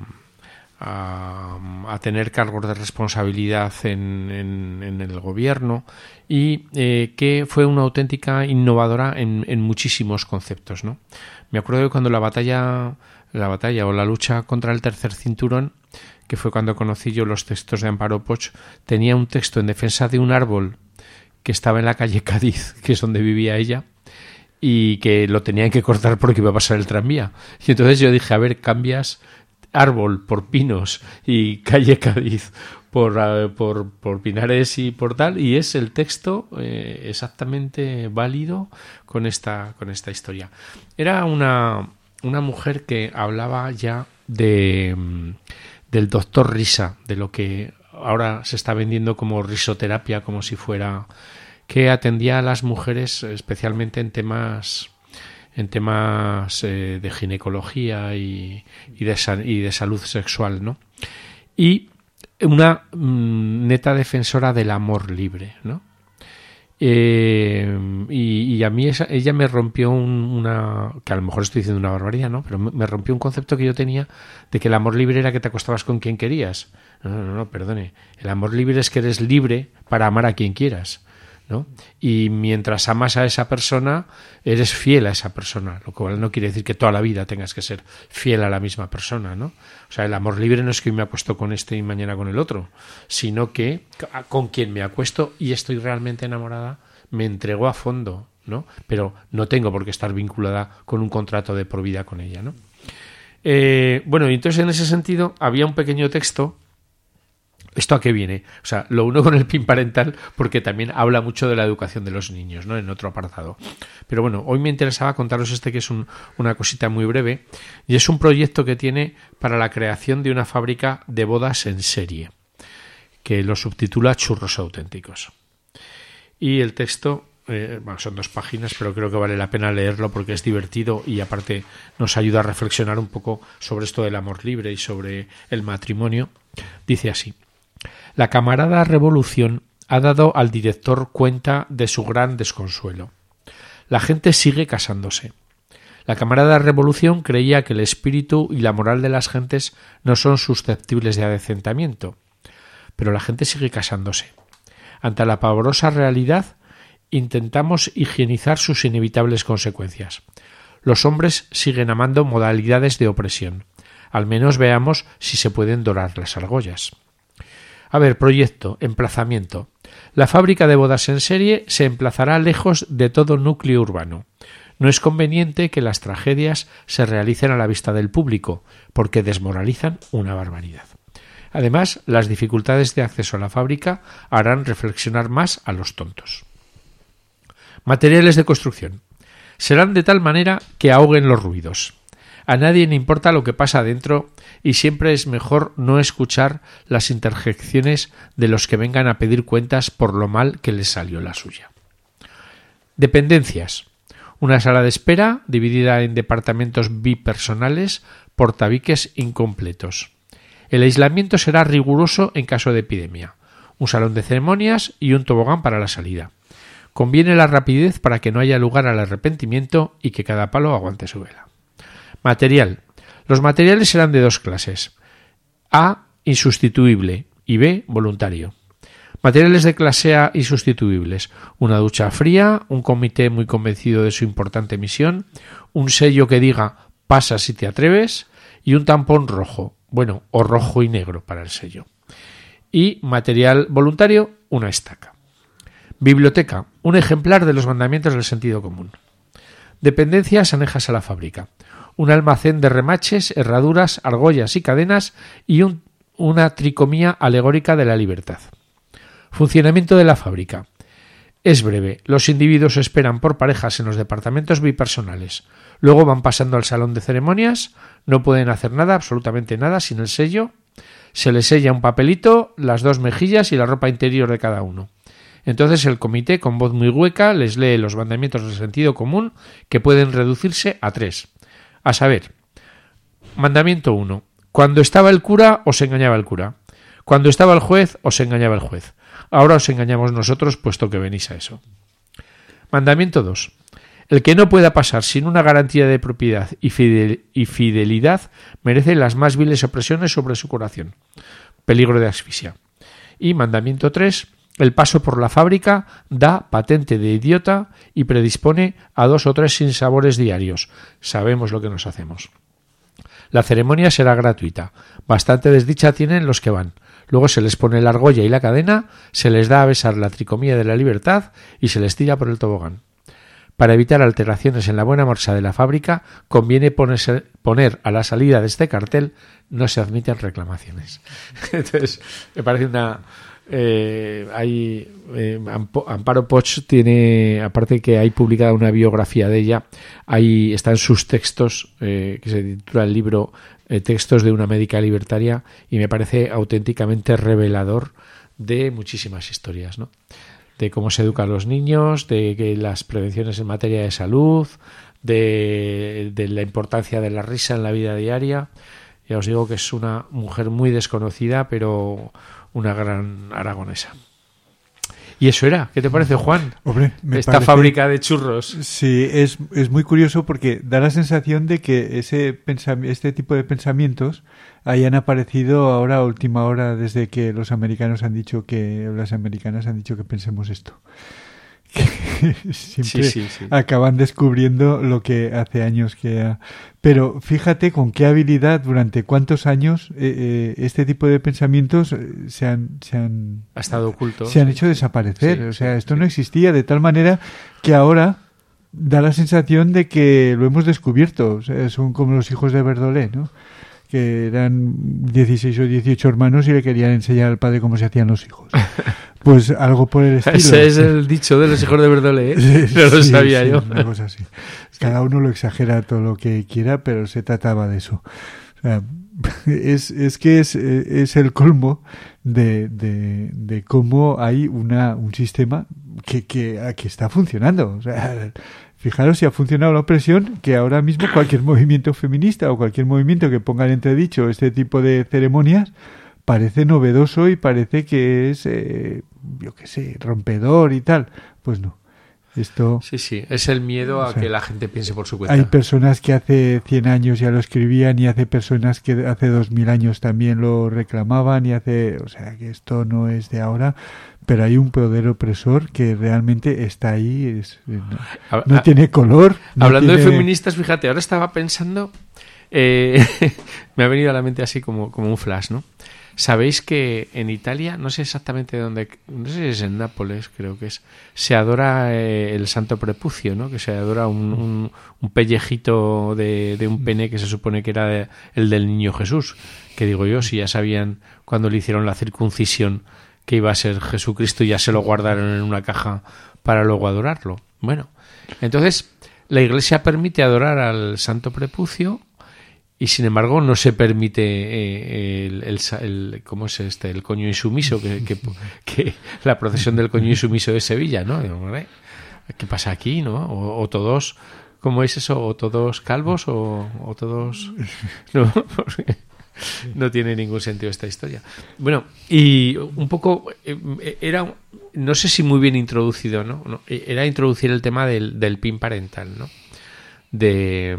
[SPEAKER 3] A, a tener cargos de responsabilidad en, en, en el gobierno y eh, que fue una auténtica innovadora en, en muchísimos conceptos, ¿no? Me acuerdo de cuando la batalla, la batalla o la lucha contra el tercer cinturón, que fue cuando conocí yo los textos de Amparo Poch, tenía un texto en defensa de un árbol que estaba en la calle Cádiz, que es donde vivía ella, y que lo tenían que cortar porque iba a pasar el tranvía. Y entonces yo dije, a ver, cambias árbol por pinos y calle Cádiz por, uh, por, por pinares y por tal, y es el texto eh, exactamente válido con esta, con esta historia. Era una, una mujer que hablaba ya de del doctor Risa, de lo que ahora se está vendiendo como risoterapia, como si fuera, que atendía a las mujeres especialmente en temas en temas eh, de ginecología y, y, de, y de salud sexual, ¿no? Y una mmm, neta defensora del amor libre, ¿no? Eh, y, y a mí esa, ella me rompió un, una, que a lo mejor estoy diciendo una barbaridad, ¿no? Pero me, me rompió un concepto que yo tenía de que el amor libre era que te acostabas con quien querías. No, no, no, perdone. El amor libre es que eres libre para amar a quien quieras, ¿no? Y mientras amas a esa persona, eres fiel a esa persona, lo cual no quiere decir que toda la vida tengas que ser fiel a la misma persona, ¿no? O sea, el amor libre no es que hoy me acuesto con este y mañana con el otro, sino que con quien me acuesto y estoy realmente enamorada, me entrego a fondo, ¿no? Pero no tengo por qué estar vinculada con un contrato de por vida con ella, ¿no? Eh, bueno, y entonces en ese sentido había un pequeño texto. ¿Esto a qué viene? O sea, lo uno con el P I N parental porque también habla mucho de la educación de los niños, ¿no? En otro apartado. Pero bueno, hoy me interesaba contaros este que es un, una cosita muy breve y es un proyecto que tiene para la creación de una fábrica de bodas en serie que lo subtitula Churros Auténticos. Y el texto, eh, bueno, son dos páginas, pero creo que vale la pena leerlo porque es divertido y aparte nos ayuda a reflexionar un poco sobre esto del amor libre y sobre el matrimonio. Dice así: la camarada Revolución ha dado al director cuenta de su gran desconsuelo. La gente sigue casándose. La camarada revolución creía que el espíritu y la moral de las gentes no son susceptibles de adecentamiento, pero la gente sigue casándose. Ante la pavorosa realidad, intentamos higienizar sus inevitables consecuencias. Los hombres siguen amando modalidades de opresión. Al menos veamos si se pueden dorar las argollas. A ver, proyecto, emplazamiento. La fábrica de bodas en serie se emplazará lejos de todo núcleo urbano. No es conveniente que las tragedias se realicen a la vista del público, porque desmoralizan una barbaridad. Además, las dificultades de acceso a la fábrica harán reflexionar más a los tontos. Materiales de construcción. Serán de tal manera que ahoguen los ruidos. A nadie le importa lo que pasa adentro y siempre es mejor no escuchar las interjecciones de los que vengan a pedir cuentas por lo mal que les salió la suya. Dependencias. Una sala de espera dividida en departamentos bipersonales por tabiques incompletos. El aislamiento será riguroso en caso de epidemia. Un salón de ceremonias y un tobogán para la salida. Conviene la rapidez para que no haya lugar al arrepentimiento y que cada palo aguante su vela. Material. Los materiales serán de dos clases. A, insustituible y B, voluntario. Materiales de clase A insustituibles. Una ducha fría, un comité muy convencido de su importante misión, un sello que diga pasa si te atreves y un tampón rojo, bueno, o rojo y negro para el sello. Y material voluntario, una estaca. Biblioteca. Un ejemplar de los mandamientos del sentido común. Dependencias anejas a la fábrica. Un almacén de remaches, herraduras, argollas y cadenas y un, una tricomía alegórica de la libertad. Funcionamiento de la fábrica. Es breve. Los individuos esperan por parejas en los departamentos bipersonales. Luego van pasando al salón de ceremonias. No pueden hacer nada, absolutamente nada, sin el sello. Se les sella un papelito, las dos mejillas y la ropa interior de cada uno. Entonces el comité, con voz muy hueca, les lee los mandamientos del sentido común, que pueden reducirse a tres. A saber, mandamiento uno. Cuando estaba el cura, os engañaba el cura. Cuando estaba el juez, os engañaba el juez. Ahora os engañamos nosotros, puesto que venís a eso. Mandamiento dos. El que no pueda pasar sin una garantía de propiedad y, fidel- y fidelidad merece las más viles opresiones sobre su corazón. Peligro de asfixia. Y mandamiento tres. El paso por la fábrica da patente de idiota y predispone a dos o tres sinsabores diarios. Sabemos lo que nos hacemos. La ceremonia será gratuita. Bastante desdicha tienen los que van. Luego se les pone la argolla y la cadena, se les da a besar la tricomía de la libertad y se les tira por el tobogán. Para evitar alteraciones en la buena marcha de la fábrica, conviene ponerse, poner a la salida de este cartel no se admiten reclamaciones. Entonces, me parece una... Eh, hay eh, Amparo Poch tiene, aparte que hay publicada una biografía de ella, ahí están sus textos, eh, que se titula el libro eh, Textos de una médica libertaria, y me parece auténticamente revelador de muchísimas historias, ¿no? De cómo se educan los niños, de que las prevenciones en materia de salud, de, de la importancia de la risa en la vida diaria. Ya os digo que es una mujer muy desconocida, pero una gran aragonesa. Y eso era. ¿Qué te parece, Juan?
[SPEAKER 4] Hombre, me
[SPEAKER 3] Esta
[SPEAKER 4] parece...
[SPEAKER 3] fábrica de churros.
[SPEAKER 4] Sí, es, es muy curioso porque da la sensación de que ese pensam... este tipo de pensamientos hayan aparecido ahora a última hora desde que los americanos han dicho que, las americanas han dicho que pensemos esto. Que siempre
[SPEAKER 3] sí, sí, sí.
[SPEAKER 4] acaban descubriendo lo que hace años que ha... Pero fíjate con qué habilidad durante cuántos años eh, eh, este tipo de pensamientos se han se han
[SPEAKER 3] ha estado oculto,
[SPEAKER 4] se han hecho desaparecer.
[SPEAKER 3] Sí,
[SPEAKER 4] o sea,
[SPEAKER 3] sí,
[SPEAKER 4] esto
[SPEAKER 3] sí.
[SPEAKER 4] no existía, de tal manera que ahora da la sensación de que lo hemos descubierto. O sea, son como los hijos de Verdolé, ¿no? Que eran dieciséis o dieciocho hermanos y le querían enseñar al padre cómo se hacían los hijos. Pues algo por el estilo.
[SPEAKER 3] Ese es el dicho de los hijos de Verdolé, ¿eh?
[SPEAKER 4] Sí,
[SPEAKER 3] No lo
[SPEAKER 4] sí,
[SPEAKER 3] sabía
[SPEAKER 4] sí,
[SPEAKER 3] yo.
[SPEAKER 4] Una cosa así. Cada uno lo exagera todo lo que quiera, pero se trataba de eso. O sea, es, es que es, es el colmo de, de, de cómo hay una, un sistema que, que, que está funcionando. O sea, fijaros si ha funcionado la opresión, que ahora mismo cualquier movimiento feminista o cualquier movimiento que ponga en entredicho este tipo de ceremonias parece novedoso y parece que es, eh, yo qué sé, rompedor y tal. Pues no. Esto...
[SPEAKER 3] Sí, sí, es el miedo a
[SPEAKER 4] o sea,
[SPEAKER 3] que la gente piense por su cuenta.
[SPEAKER 4] Hay personas que hace cien años ya lo escribían y hace personas que hace dos mil años también lo reclamaban y hace... O sea, que esto no es de ahora, pero hay un poder opresor que realmente está ahí, es, no,
[SPEAKER 3] A-
[SPEAKER 4] no
[SPEAKER 3] a-
[SPEAKER 4] tiene color. No
[SPEAKER 3] Hablando
[SPEAKER 4] tiene...
[SPEAKER 3] de feministas, fíjate, ahora estaba pensando, eh, me ha venido a la mente así como, como un flash, ¿no? Sabéis que en Italia, no sé exactamente dónde, no sé si es en Nápoles, creo que es, se adora eh, el santo prepucio, ¿no? Que se adora un, un, un pellejito de, de un pene que se supone que era de- el del niño Jesús. Que digo yo, si ya sabían cuando le hicieron la circuncisión que iba a ser Jesucristo y ya se lo guardaron en una caja para luego adorarlo. Bueno, entonces la Iglesia permite adorar al santo prepucio y sin embargo no se permite eh, el, el, el ¿cómo es este? El coño insumiso, que, que, que la procesión del coño insumiso de Sevilla, ¿no? ¿Qué pasa aquí, no? O, o todos, ¿cómo es eso? O todos calvos o, o todos... No, porque no tiene ningún sentido esta historia. Bueno, y un poco eh, era, no sé si muy bien introducido, ¿no? no era introducir el tema del, del P I N parental, ¿no? De...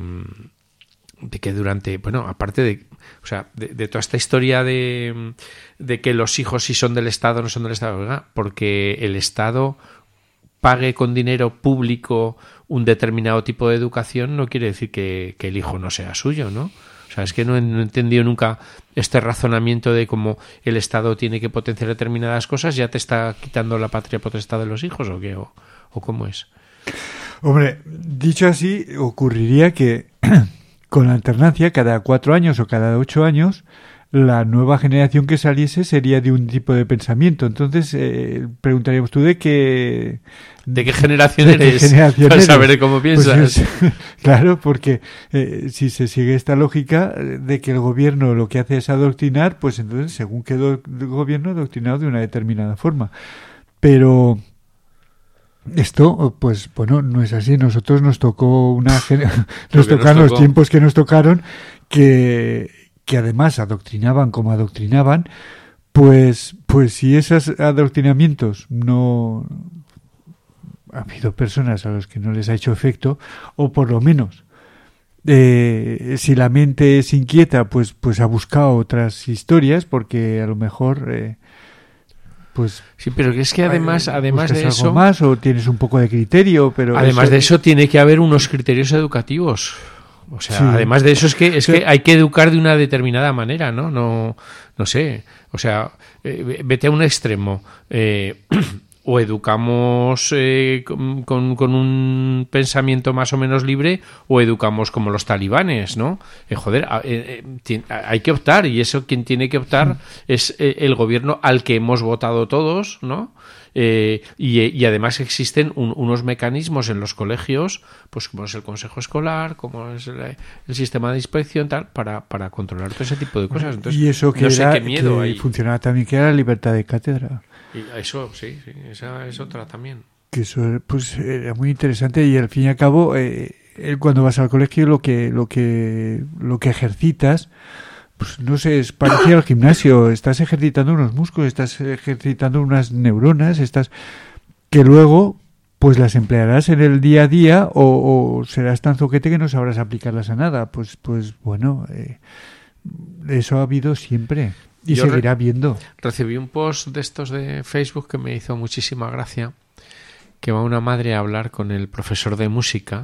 [SPEAKER 3] de que durante, bueno, aparte de, o sea, de, de toda esta historia de, de que los hijos si son del Estado no son del Estado, ¿verdad? Porque el Estado pague con dinero público un determinado tipo de educación no quiere decir que, que el hijo no sea suyo, ¿no? O sea, es que no he, no he entendido nunca este razonamiento de cómo el Estado tiene que potenciar determinadas cosas, ya te está quitando la patria potestad de los hijos, ¿o qué? ¿O, o cómo es?
[SPEAKER 4] Hombre, dicho así, ocurriría que con la alternancia, cada cuatro años o cada ocho años, la nueva generación que saliese sería de un tipo de pensamiento. Entonces, eh, preguntaríamos, ¿tú de qué...
[SPEAKER 3] ¿De qué generación
[SPEAKER 4] ¿De qué
[SPEAKER 3] eres?
[SPEAKER 4] generación
[SPEAKER 3] Para
[SPEAKER 4] eres?
[SPEAKER 3] saber cómo piensas.
[SPEAKER 4] Pues es, claro, porque eh, si se sigue esta lógica de que el gobierno lo que hace es adoctrinar, pues entonces, según qué do- gobierno, adoctrinado de una determinada forma. Pero... esto, pues bueno, no es así. Nosotros nos tocó una gener- nos
[SPEAKER 3] que nos
[SPEAKER 4] tocaron los
[SPEAKER 3] tocó.
[SPEAKER 4] tiempos que nos tocaron, que, que además adoctrinaban como adoctrinaban. Pues, pues si esos adoctrinamientos no ha habido personas a los que no les ha hecho efecto, o por lo menos eh, si la mente es inquieta, pues, pues ha buscado otras historias, porque a lo mejor eh, pues
[SPEAKER 3] Sí, pero que es que además,
[SPEAKER 4] eh,
[SPEAKER 3] además
[SPEAKER 4] buscas
[SPEAKER 3] de
[SPEAKER 4] algo
[SPEAKER 3] eso,
[SPEAKER 4] más o tienes un poco de criterio, pero
[SPEAKER 3] además de eso tiene que haber unos criterios educativos. O sea,
[SPEAKER 4] Sí.
[SPEAKER 3] además de eso es que es
[SPEAKER 4] Sí.
[SPEAKER 3] que hay que educar de una determinada manera, ¿no? No, no sé. O sea, eh, vete a un extremo. Eh, o educamos eh, con, con, con un pensamiento más o menos libre, o educamos como los talibanes, ¿no? Eh, joder, a- eh, eh, ti- hay que optar, y eso quien tiene que optar es eh, el gobierno al que hemos votado todos, ¿no? Eh, y, y además existen un- unos mecanismos en los colegios, pues como es el consejo escolar, como es el, el sistema de inspección, tal, para, para controlar todo ese tipo de cosas. Entonces,
[SPEAKER 4] y eso que,
[SPEAKER 3] no sé
[SPEAKER 4] era,
[SPEAKER 3] qué miedo
[SPEAKER 4] que
[SPEAKER 3] hay.
[SPEAKER 4] funcionaba también, que era la libertad de cátedra.
[SPEAKER 3] Y eso, sí, sí, esa es otra también.
[SPEAKER 4] Que eso pues era muy interesante, y al fin y al cabo eh, eh, cuando vas al colegio lo que lo que lo que ejercitas, pues no sé, es parecido al gimnasio. Estás ejercitando unos músculos, estás ejercitando unas neuronas, estás que luego pues las emplearás en el día a día, o, o serás tan zoquete que no sabrás aplicarlas a nada. Pues pues bueno, eh, eso ha habido siempre y
[SPEAKER 3] Yo re-
[SPEAKER 4] seguirá habiendo.
[SPEAKER 3] Recibí un post de estos de Facebook que me hizo muchísima gracia, que va una madre a hablar con el profesor de música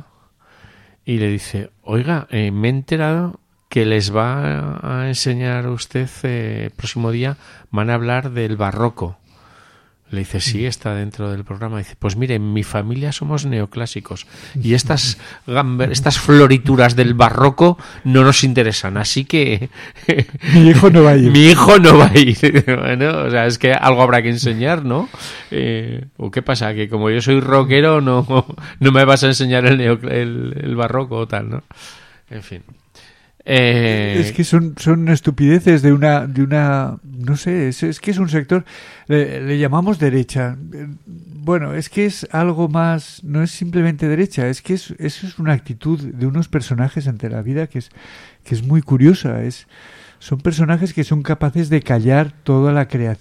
[SPEAKER 3] y le dice, oiga, eh, me he enterado que les va a enseñar usted eh, el próximo día, van a hablar del barroco. Le dice, sí, está dentro del programa. Dice, pues mire, en mi familia somos neoclásicos y estas gamber- estas florituras del barroco no nos interesan, así que
[SPEAKER 4] Mi hijo no va a ir.
[SPEAKER 3] mi hijo no va a ir. Bueno, o sea, es que algo habrá que enseñar, ¿no? Eh, ¿O qué pasa? Que como yo soy rockero, no, no me vas a enseñar el, neo- el, el barroco o tal, ¿no? En fin. Eh,
[SPEAKER 4] Es que son, son estupideces de una, de una, no sé, es, es que es un sector, le, le llamamos derecha. Eh, Bueno, es que es algo más, no es simplemente derecha, es que es, eso es una actitud de unos personajes ante la vida que es, que es muy curiosa. Es, son personajes que son capaces de callar toda la creación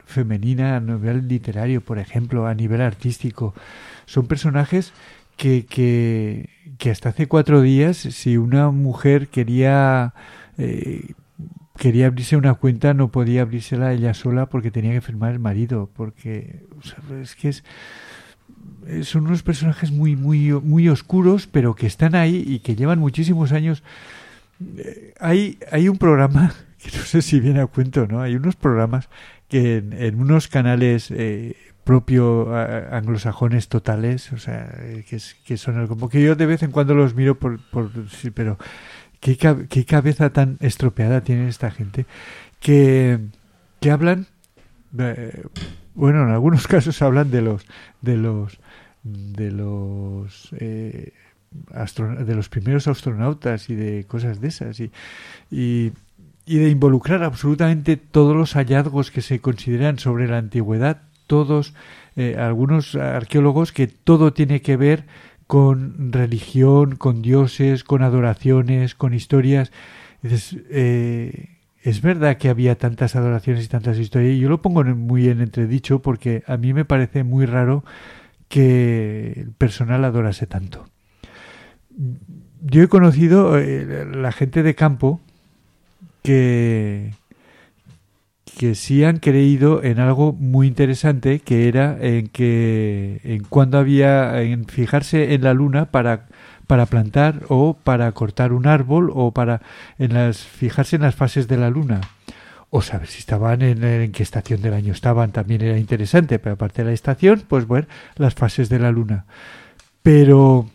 [SPEAKER 4] femenina a nivel literario, por ejemplo, a nivel artístico. Son personajes que, que, que hasta hace cuatro días, si una mujer quería eh, quería abrirse una cuenta, no podía abrírsela ella sola porque tenía que firmar el marido, porque o sea, es que es son unos personajes muy muy muy oscuros, pero que están ahí y que llevan muchísimos años. Eh, hay hay un programa que no sé si viene a cuento, ¿no? Hay unos programas que en, en unos canales eh, propio a, anglosajones totales, o sea, eh, que, es, que son como que yo de vez en cuando los miro por, por sí, pero qué, qué cabeza tan estropeada tiene esta gente que, que hablan eh, bueno, en algunos casos hablan de los de los de los eh, astron- de los primeros astronautas y de cosas de esas y, y y de involucrar absolutamente todos los hallazgos que se consideran sobre la antigüedad, todos, eh, algunos arqueólogos, que todo tiene que ver con religión, con dioses, con adoraciones, con historias. Dices, eh, es verdad que había tantas adoraciones y tantas historias, y yo lo pongo muy en entredicho porque a mí me parece muy raro que el personal adorase tanto. Yo he conocido eh, la gente de campo que que sí han creído en algo muy interesante, que era en que en cuando había en fijarse en la luna para para plantar o para cortar un árbol o para en las fijarse en las fases de la luna o saber si estaban en, en qué estación del año estaban, también era interesante, pero aparte de la estación, pues ver las fases de la luna. Pero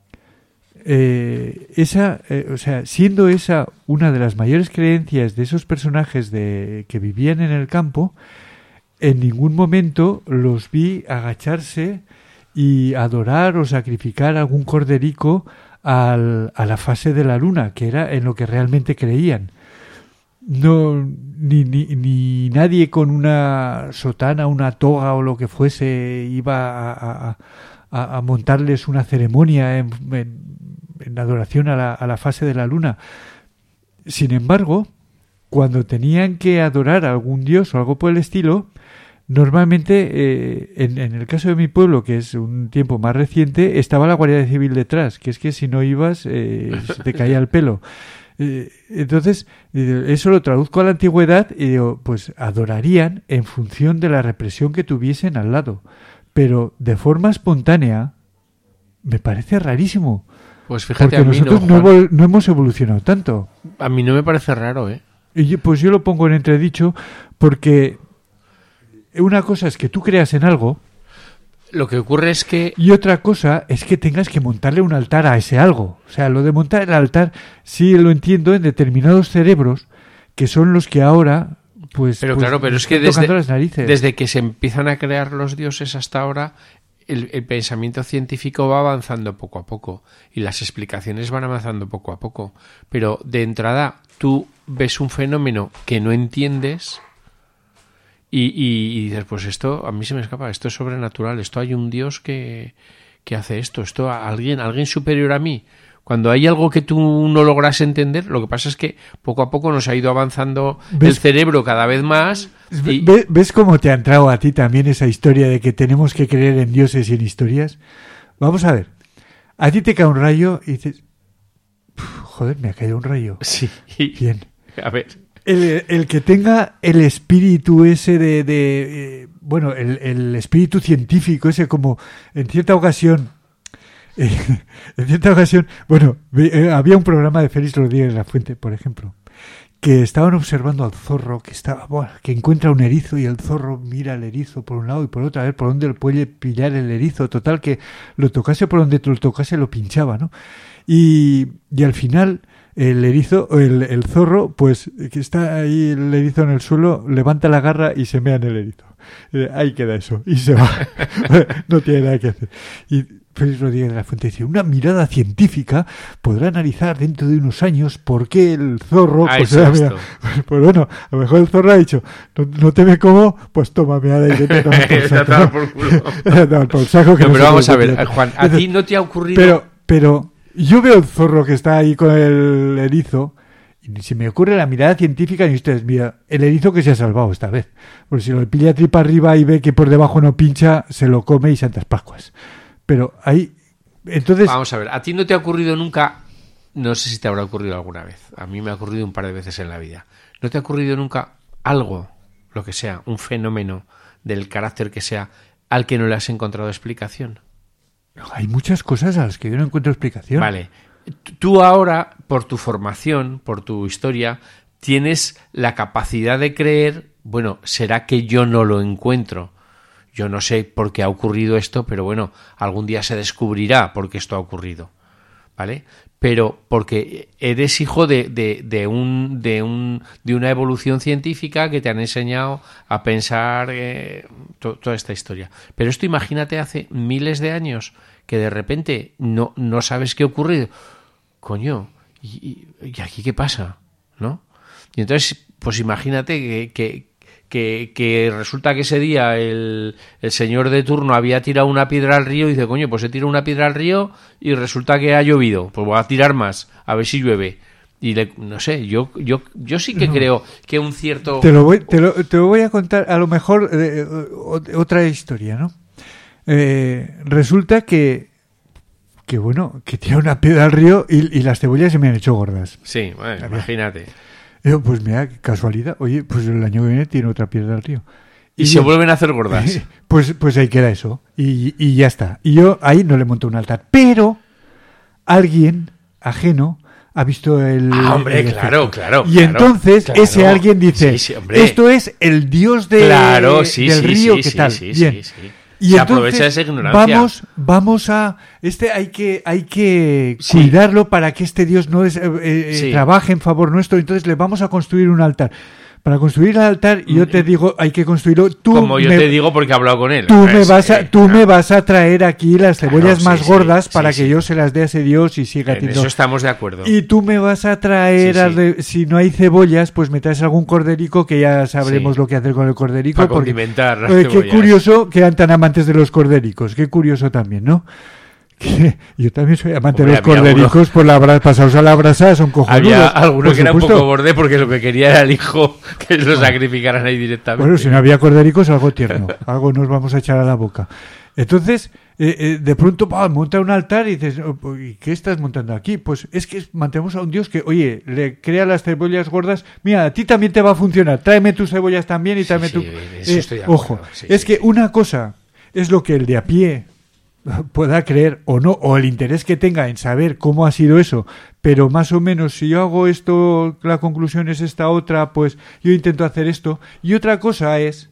[SPEAKER 4] Eh, esa, eh, o sea, siendo esa una de las mayores creencias de esos personajes de que vivían en el campo, en ningún momento los vi agacharse y adorar o sacrificar algún corderico al, a la fase de la luna, que era en lo que realmente creían. No, ni, ni, ni nadie con una sotana, una toga o lo que fuese iba a, a, a, a montarles una ceremonia en, en en adoración a la, a la fase de la luna. Sin embargo, cuando tenían que adorar a algún dios o algo por el estilo, normalmente, eh, en, en el caso de mi pueblo, que es un tiempo más reciente, estaba la Guardia Civil detrás, que es que si no ibas, eh, se te caía el pelo. Eh, entonces, eso lo traduzco a la antigüedad y digo, pues adorarían en función de la represión que tuviesen al lado. Pero de forma espontánea, me parece rarísimo.
[SPEAKER 3] Pues fíjate,
[SPEAKER 4] porque
[SPEAKER 3] a mí
[SPEAKER 4] nosotros
[SPEAKER 3] no,
[SPEAKER 4] no, no hemos evolucionado tanto.
[SPEAKER 3] A mí no me parece raro, ¿eh?
[SPEAKER 4] Y yo, pues yo lo pongo en entredicho porque una cosa es que tú creas en algo.
[SPEAKER 3] Lo que ocurre es que...
[SPEAKER 4] Y otra cosa es que tengas que montarle un altar a ese algo. O sea, lo de montar el altar sí lo entiendo en determinados cerebros que son los que ahora... Pues,
[SPEAKER 3] pero
[SPEAKER 4] pues,
[SPEAKER 3] claro, pero es que
[SPEAKER 4] tocando
[SPEAKER 3] desde,
[SPEAKER 4] las narices.
[SPEAKER 3] desde que se empiezan a crear los dioses hasta ahora... El, el pensamiento científico va avanzando poco a poco y las explicaciones van avanzando poco a poco. Pero de entrada tú ves un fenómeno que no entiendes y, y, y dices, pues esto a mí se me escapa, esto es sobrenatural, esto hay un Dios que, que hace esto, esto a alguien, alguien superior a mí. Cuando hay algo que tú no logras entender, lo que pasa es que poco a poco nos ha ido avanzando
[SPEAKER 4] ¿Ves?
[SPEAKER 3] El cerebro cada vez más. Y...
[SPEAKER 4] ¿Ves, ¿Ves cómo te ha entrado a ti también esa historia de que tenemos que creer en dioses y en historias? Vamos a ver. A ti te cae un rayo y dices, joder, me ha caído un rayo.
[SPEAKER 3] Sí.
[SPEAKER 4] Bien.
[SPEAKER 3] A ver.
[SPEAKER 4] El, el que tenga el espíritu ese de... de eh, bueno, el, el espíritu científico ese como en cierta ocasión... Eh, en cierta ocasión, bueno, eh, había un programa de Félix Rodríguez La Fuente, por ejemplo, que estaban observando al zorro que estaba, bueno, que encuentra un erizo y el zorro mira al erizo por un lado y por otro a ver por dónde puede pillar el erizo, total que lo tocase por donde lo tocase lo pinchaba, ¿no? Y, y al final el erizo, el, el zorro, pues que está ahí el erizo en el suelo, levanta la garra y se mea en el erizo. Eh, ahí queda eso y se va. No tiene nada que hacer. Y Félix Rodríguez de la Fuente dice, una mirada científica podrá analizar dentro de unos años por qué el zorro...
[SPEAKER 3] Ah,
[SPEAKER 4] pues, era, mira, pues bueno, a lo mejor el zorro ha dicho, no, no te me como, pues toma, me ha de
[SPEAKER 3] tomar por culo.
[SPEAKER 4] Por saco que
[SPEAKER 3] no,
[SPEAKER 4] no
[SPEAKER 3] pero vamos a ver,
[SPEAKER 4] tiene.
[SPEAKER 3] Juan, a ti no te ha ocurrido...
[SPEAKER 4] Pero, pero yo veo el zorro que está ahí con el erizo Y si me ocurre la mirada científica, y ustedes, mira, el erizo que se ha salvado esta vez. Porque si lo pilla tripa arriba y ve que por debajo no pincha, se lo come y Santas Pascuas. Pero ahí, entonces...
[SPEAKER 3] Vamos a ver, ¿a ti no te ha ocurrido nunca? No sé si te habrá ocurrido alguna vez. A mí me ha ocurrido un par de veces en la vida. ¿No te ha ocurrido nunca algo, lo que sea, un fenómeno del carácter que sea, al que no le has encontrado explicación?
[SPEAKER 4] Hay muchas cosas a las que yo no encuentro explicación.
[SPEAKER 3] Vale. Tú ahora, por tu formación, por tu historia, tienes la capacidad de creer, bueno, será que yo no lo encuentro. Yo no sé por qué ha ocurrido esto, pero bueno, algún día se descubrirá por qué esto ha ocurrido, ¿vale? Pero porque eres hijo de, de, de, un, de, un, de una evolución científica que te han enseñado a pensar eh, to, toda esta historia. Pero esto imagínate hace miles de años que de repente no, no sabes qué ha ocurrido. Coño, ¿y, y aquí qué pasa? ¿No? Y entonces, pues imagínate que... que Que, que resulta que ese día el, el señor de turno había tirado una piedra al río y dice, coño, pues he tirado una piedra al río y resulta que ha llovido, pues voy a tirar más, a ver si llueve. Y le, no sé, yo yo yo sí que creo que un cierto...
[SPEAKER 4] Te lo voy, te lo, te lo voy a contar, a lo mejor, eh, otra historia, ¿no? Eh, resulta que, que, bueno, que tira una piedra al río y, y las cebollas se me han hecho gordas.
[SPEAKER 3] Sí, bueno, imagínate.
[SPEAKER 4] Yo, pues mira, qué casualidad. Oye, pues el año que viene tiene otra piedra al río.
[SPEAKER 3] Y, y se yo, vuelven a hacer gordas.
[SPEAKER 4] Pues, pues ahí queda eso. Y, y ya está. Y yo ahí no le monto un altar. Pero alguien ajeno ha visto el...
[SPEAKER 3] Ah, hombre,
[SPEAKER 4] el
[SPEAKER 3] claro, claro.
[SPEAKER 4] Y
[SPEAKER 3] claro,
[SPEAKER 4] entonces
[SPEAKER 3] claro.
[SPEAKER 4] ese alguien dice,
[SPEAKER 3] sí, sí,
[SPEAKER 4] esto es el dios de,
[SPEAKER 3] claro, sí,
[SPEAKER 4] del
[SPEAKER 3] sí,
[SPEAKER 4] río,
[SPEAKER 3] sí,
[SPEAKER 4] ¿qué
[SPEAKER 3] sí,
[SPEAKER 4] tal?
[SPEAKER 3] Sí,
[SPEAKER 4] Bien.
[SPEAKER 3] sí, sí.
[SPEAKER 4] Y
[SPEAKER 3] se
[SPEAKER 4] entonces,
[SPEAKER 3] aprovecha de esa ignorancia.
[SPEAKER 4] Vamos, vamos a... Este hay que hay que
[SPEAKER 3] sí.
[SPEAKER 4] cuidarlo para que este Dios no es, eh,
[SPEAKER 3] sí.
[SPEAKER 4] trabaje en favor nuestro. Entonces le vamos a construir un altar. Para construir el altar, yo te digo, hay que construirlo. Tú
[SPEAKER 3] Como yo
[SPEAKER 4] me,
[SPEAKER 3] te digo porque he hablado con él.
[SPEAKER 4] Tú,
[SPEAKER 3] pues,
[SPEAKER 4] me, vas a,
[SPEAKER 3] eh,
[SPEAKER 4] tú
[SPEAKER 3] no.
[SPEAKER 4] me vas a traer aquí las cebollas
[SPEAKER 3] claro,
[SPEAKER 4] más
[SPEAKER 3] sí,
[SPEAKER 4] gordas
[SPEAKER 3] sí,
[SPEAKER 4] para
[SPEAKER 3] sí,
[SPEAKER 4] que
[SPEAKER 3] sí.
[SPEAKER 4] yo se las dé a ese Dios y siga
[SPEAKER 3] En
[SPEAKER 4] teniendo...
[SPEAKER 3] eso estamos de acuerdo.
[SPEAKER 4] Y tú me vas a traer,
[SPEAKER 3] sí,
[SPEAKER 4] a
[SPEAKER 3] sí.
[SPEAKER 4] de, si no hay cebollas, pues me traes algún corderico que ya sabremos
[SPEAKER 3] sí.
[SPEAKER 4] lo que hacer con el corderico.
[SPEAKER 3] Para
[SPEAKER 4] porque,
[SPEAKER 3] condimentar las
[SPEAKER 4] eh, qué
[SPEAKER 3] cebollas.
[SPEAKER 4] curioso que eran tan amantes de los cordericos. Qué curioso también, ¿no? Que yo también soy amante
[SPEAKER 3] Hombre,
[SPEAKER 4] de los cordericos
[SPEAKER 3] alguno...
[SPEAKER 4] por la bra... pasados a la brasa, son cojonudos.
[SPEAKER 3] Había alguno que era un
[SPEAKER 4] supuesto.
[SPEAKER 3] poco borde porque lo que quería era el hijo que lo sacrificaran ahí directamente.
[SPEAKER 4] Bueno, si no había cordericos, algo tierno. Algo nos vamos a echar a la boca. Entonces, eh, eh, de pronto, bah, monta un altar y dices, oh, ¿y qué estás montando aquí? Pues es que mantenemos a un Dios que, oye, le crea las cebollas gordas. Mira, a ti también te va a funcionar. Tráeme tus cebollas también y tráeme
[SPEAKER 3] sí,
[SPEAKER 4] tu...
[SPEAKER 3] Sí, eso
[SPEAKER 4] eh,
[SPEAKER 3] estoy de acuerdo.
[SPEAKER 4] ojo,
[SPEAKER 3] Sí,
[SPEAKER 4] es
[SPEAKER 3] sí,
[SPEAKER 4] que
[SPEAKER 3] sí.
[SPEAKER 4] una cosa es lo que el de a pie pueda creer o no, o el interés que tenga en saber cómo ha sido eso, pero más o menos si yo hago esto, la conclusión es esta otra, pues yo intento hacer esto. Y otra cosa es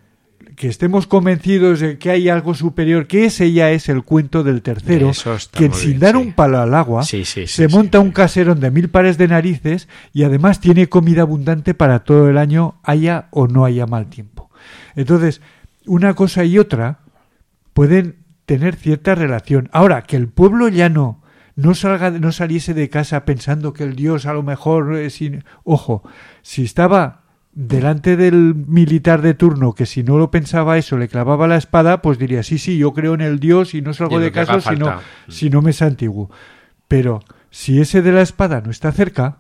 [SPEAKER 4] que estemos convencidos de que hay algo superior, que ese ya es el cuento del tercero, que sin
[SPEAKER 3] bien,
[SPEAKER 4] dar
[SPEAKER 3] sí.
[SPEAKER 4] un palo al agua
[SPEAKER 3] sí, sí, sí,
[SPEAKER 4] se
[SPEAKER 3] sí,
[SPEAKER 4] monta
[SPEAKER 3] sí.
[SPEAKER 4] un caserón de mil pares de narices y además tiene comida abundante para todo el año, haya o no haya mal tiempo. Entonces, una cosa y otra pueden tener cierta relación. Ahora, que el pueblo llano no salga, no saliese de casa pensando que el Dios a lo mejor es sin... Ojo, si estaba delante del militar de turno que si no lo pensaba eso le clavaba la espada, pues diría, sí, sí, yo creo en el Dios y no salgo
[SPEAKER 3] Y
[SPEAKER 4] de
[SPEAKER 3] que haga
[SPEAKER 4] casa si no,
[SPEAKER 3] falta.
[SPEAKER 4] si no me santiguo. Pero si ese de la espada no está cerca,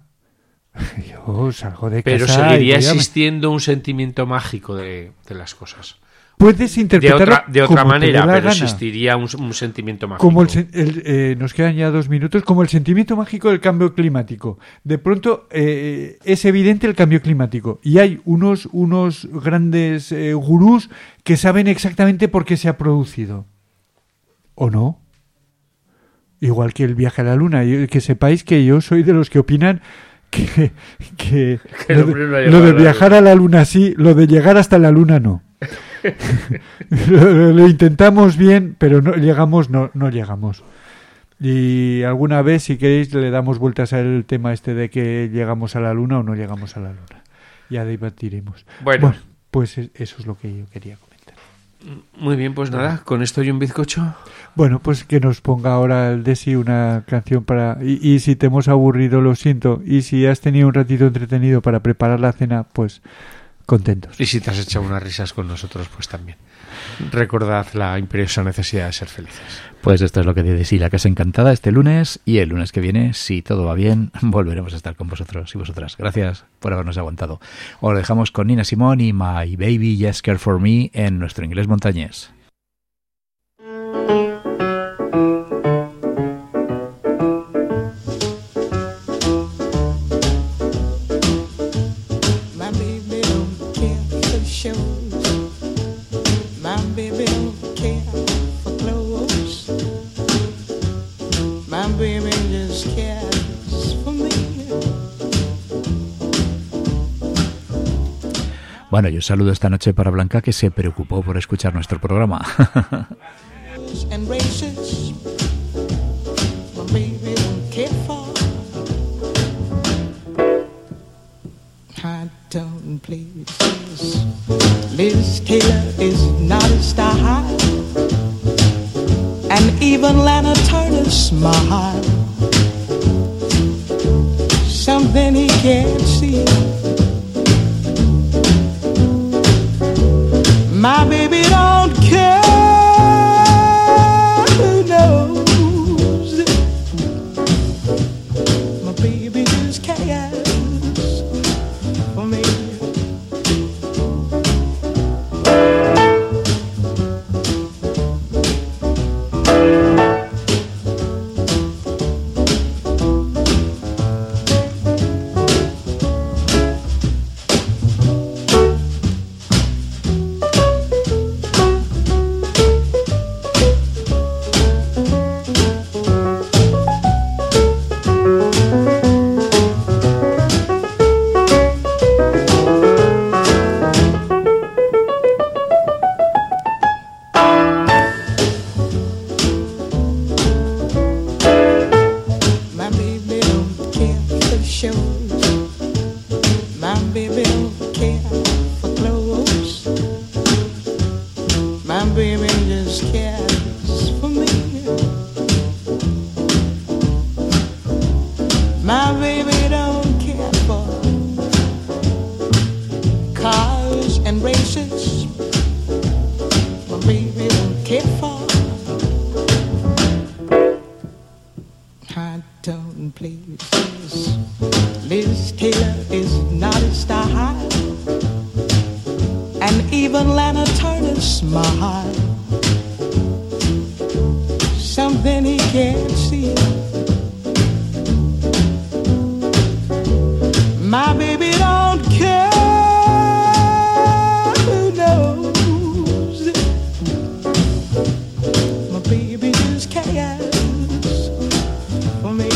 [SPEAKER 4] yo salgo de
[SPEAKER 3] Pero
[SPEAKER 4] casa...
[SPEAKER 3] seguiría
[SPEAKER 4] y voy a-
[SPEAKER 3] existiendo un sentimiento mágico de, de las cosas.
[SPEAKER 4] Puedes
[SPEAKER 3] De
[SPEAKER 4] interpretarlo
[SPEAKER 3] otra, de otra
[SPEAKER 4] como te dé
[SPEAKER 3] manera,
[SPEAKER 4] la
[SPEAKER 3] pero
[SPEAKER 4] gana.
[SPEAKER 3] existiría un, un sentimiento mágico.
[SPEAKER 4] Como el, sen- el, eh, nos quedan ya dos minutos, como el sentimiento mágico del cambio climático. De pronto eh, es evidente el cambio climático y hay unos, unos grandes eh, gurús que saben exactamente por qué se ha producido. ¿O no? Igual que el viaje a la luna. Yo- que sepáis que yo soy de los que opinan que, que,
[SPEAKER 3] Que el
[SPEAKER 4] lo,
[SPEAKER 3] hombre no ha
[SPEAKER 4] de,
[SPEAKER 3] llegado
[SPEAKER 4] lo de
[SPEAKER 3] a la
[SPEAKER 4] viajar
[SPEAKER 3] luna.
[SPEAKER 4] a la luna sí, lo de llegar hasta la luna no. lo, lo intentamos bien, pero no llegamos, no, no llegamos. Y alguna vez, si queréis, le damos vueltas al tema este de que llegamos a la luna o no llegamos a la luna. Ya debatiremos.
[SPEAKER 3] Bueno.
[SPEAKER 4] pues eso es lo que yo quería comentar.
[SPEAKER 3] Muy bien, pues nada, con esto y un bizcocho.
[SPEAKER 4] Bueno, pues que nos ponga ahora el Desi una canción para... Y, y si te hemos aburrido, lo siento. Y si has tenido un ratito entretenido para preparar la cena, pues contentos.
[SPEAKER 3] Y si te has echado unas risas con nosotros, pues también. recordad la imperiosa necesidad de ser felices.
[SPEAKER 2] Pues esto es lo que dice sí, la Casa Encantada este lunes, y el lunes que viene, si todo va bien, volveremos a estar con vosotros y vosotras. Gracias por habernos aguantado. Os lo dejamos con Nina Simone y My Baby Just Care For Me en nuestro inglés montañés. Bueno, yo saludo esta noche para Blanca, que se preocupó por escuchar nuestro programa.
[SPEAKER 7] Liz Taylor is not a star, and even Lana Turner's smile, something he can't see. My baby don't care who knows. My baby just cares for me. Liz Taylor is not a star, and even Lana Turner's smile, something he can't see. My baby don't care who knows. My baby just cares for me.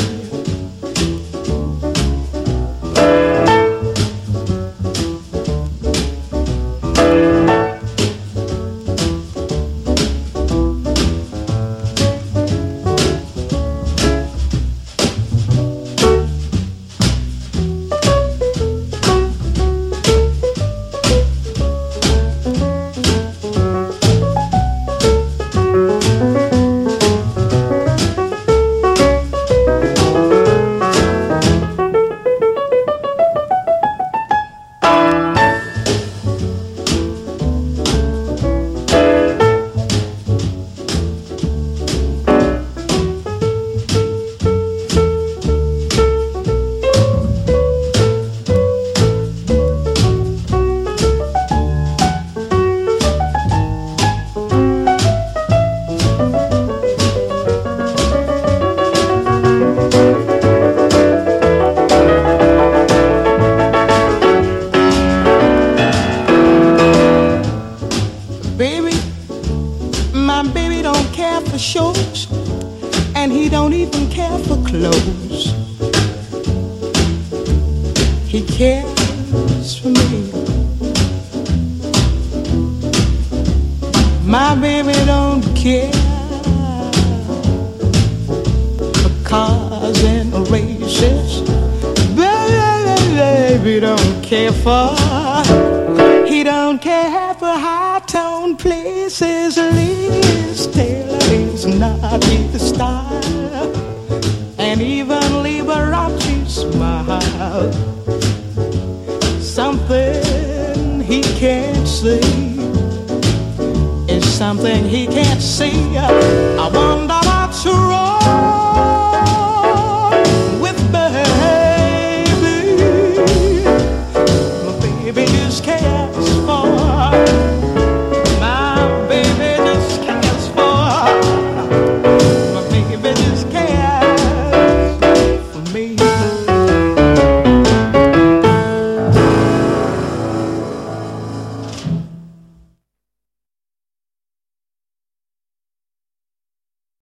[SPEAKER 7] now.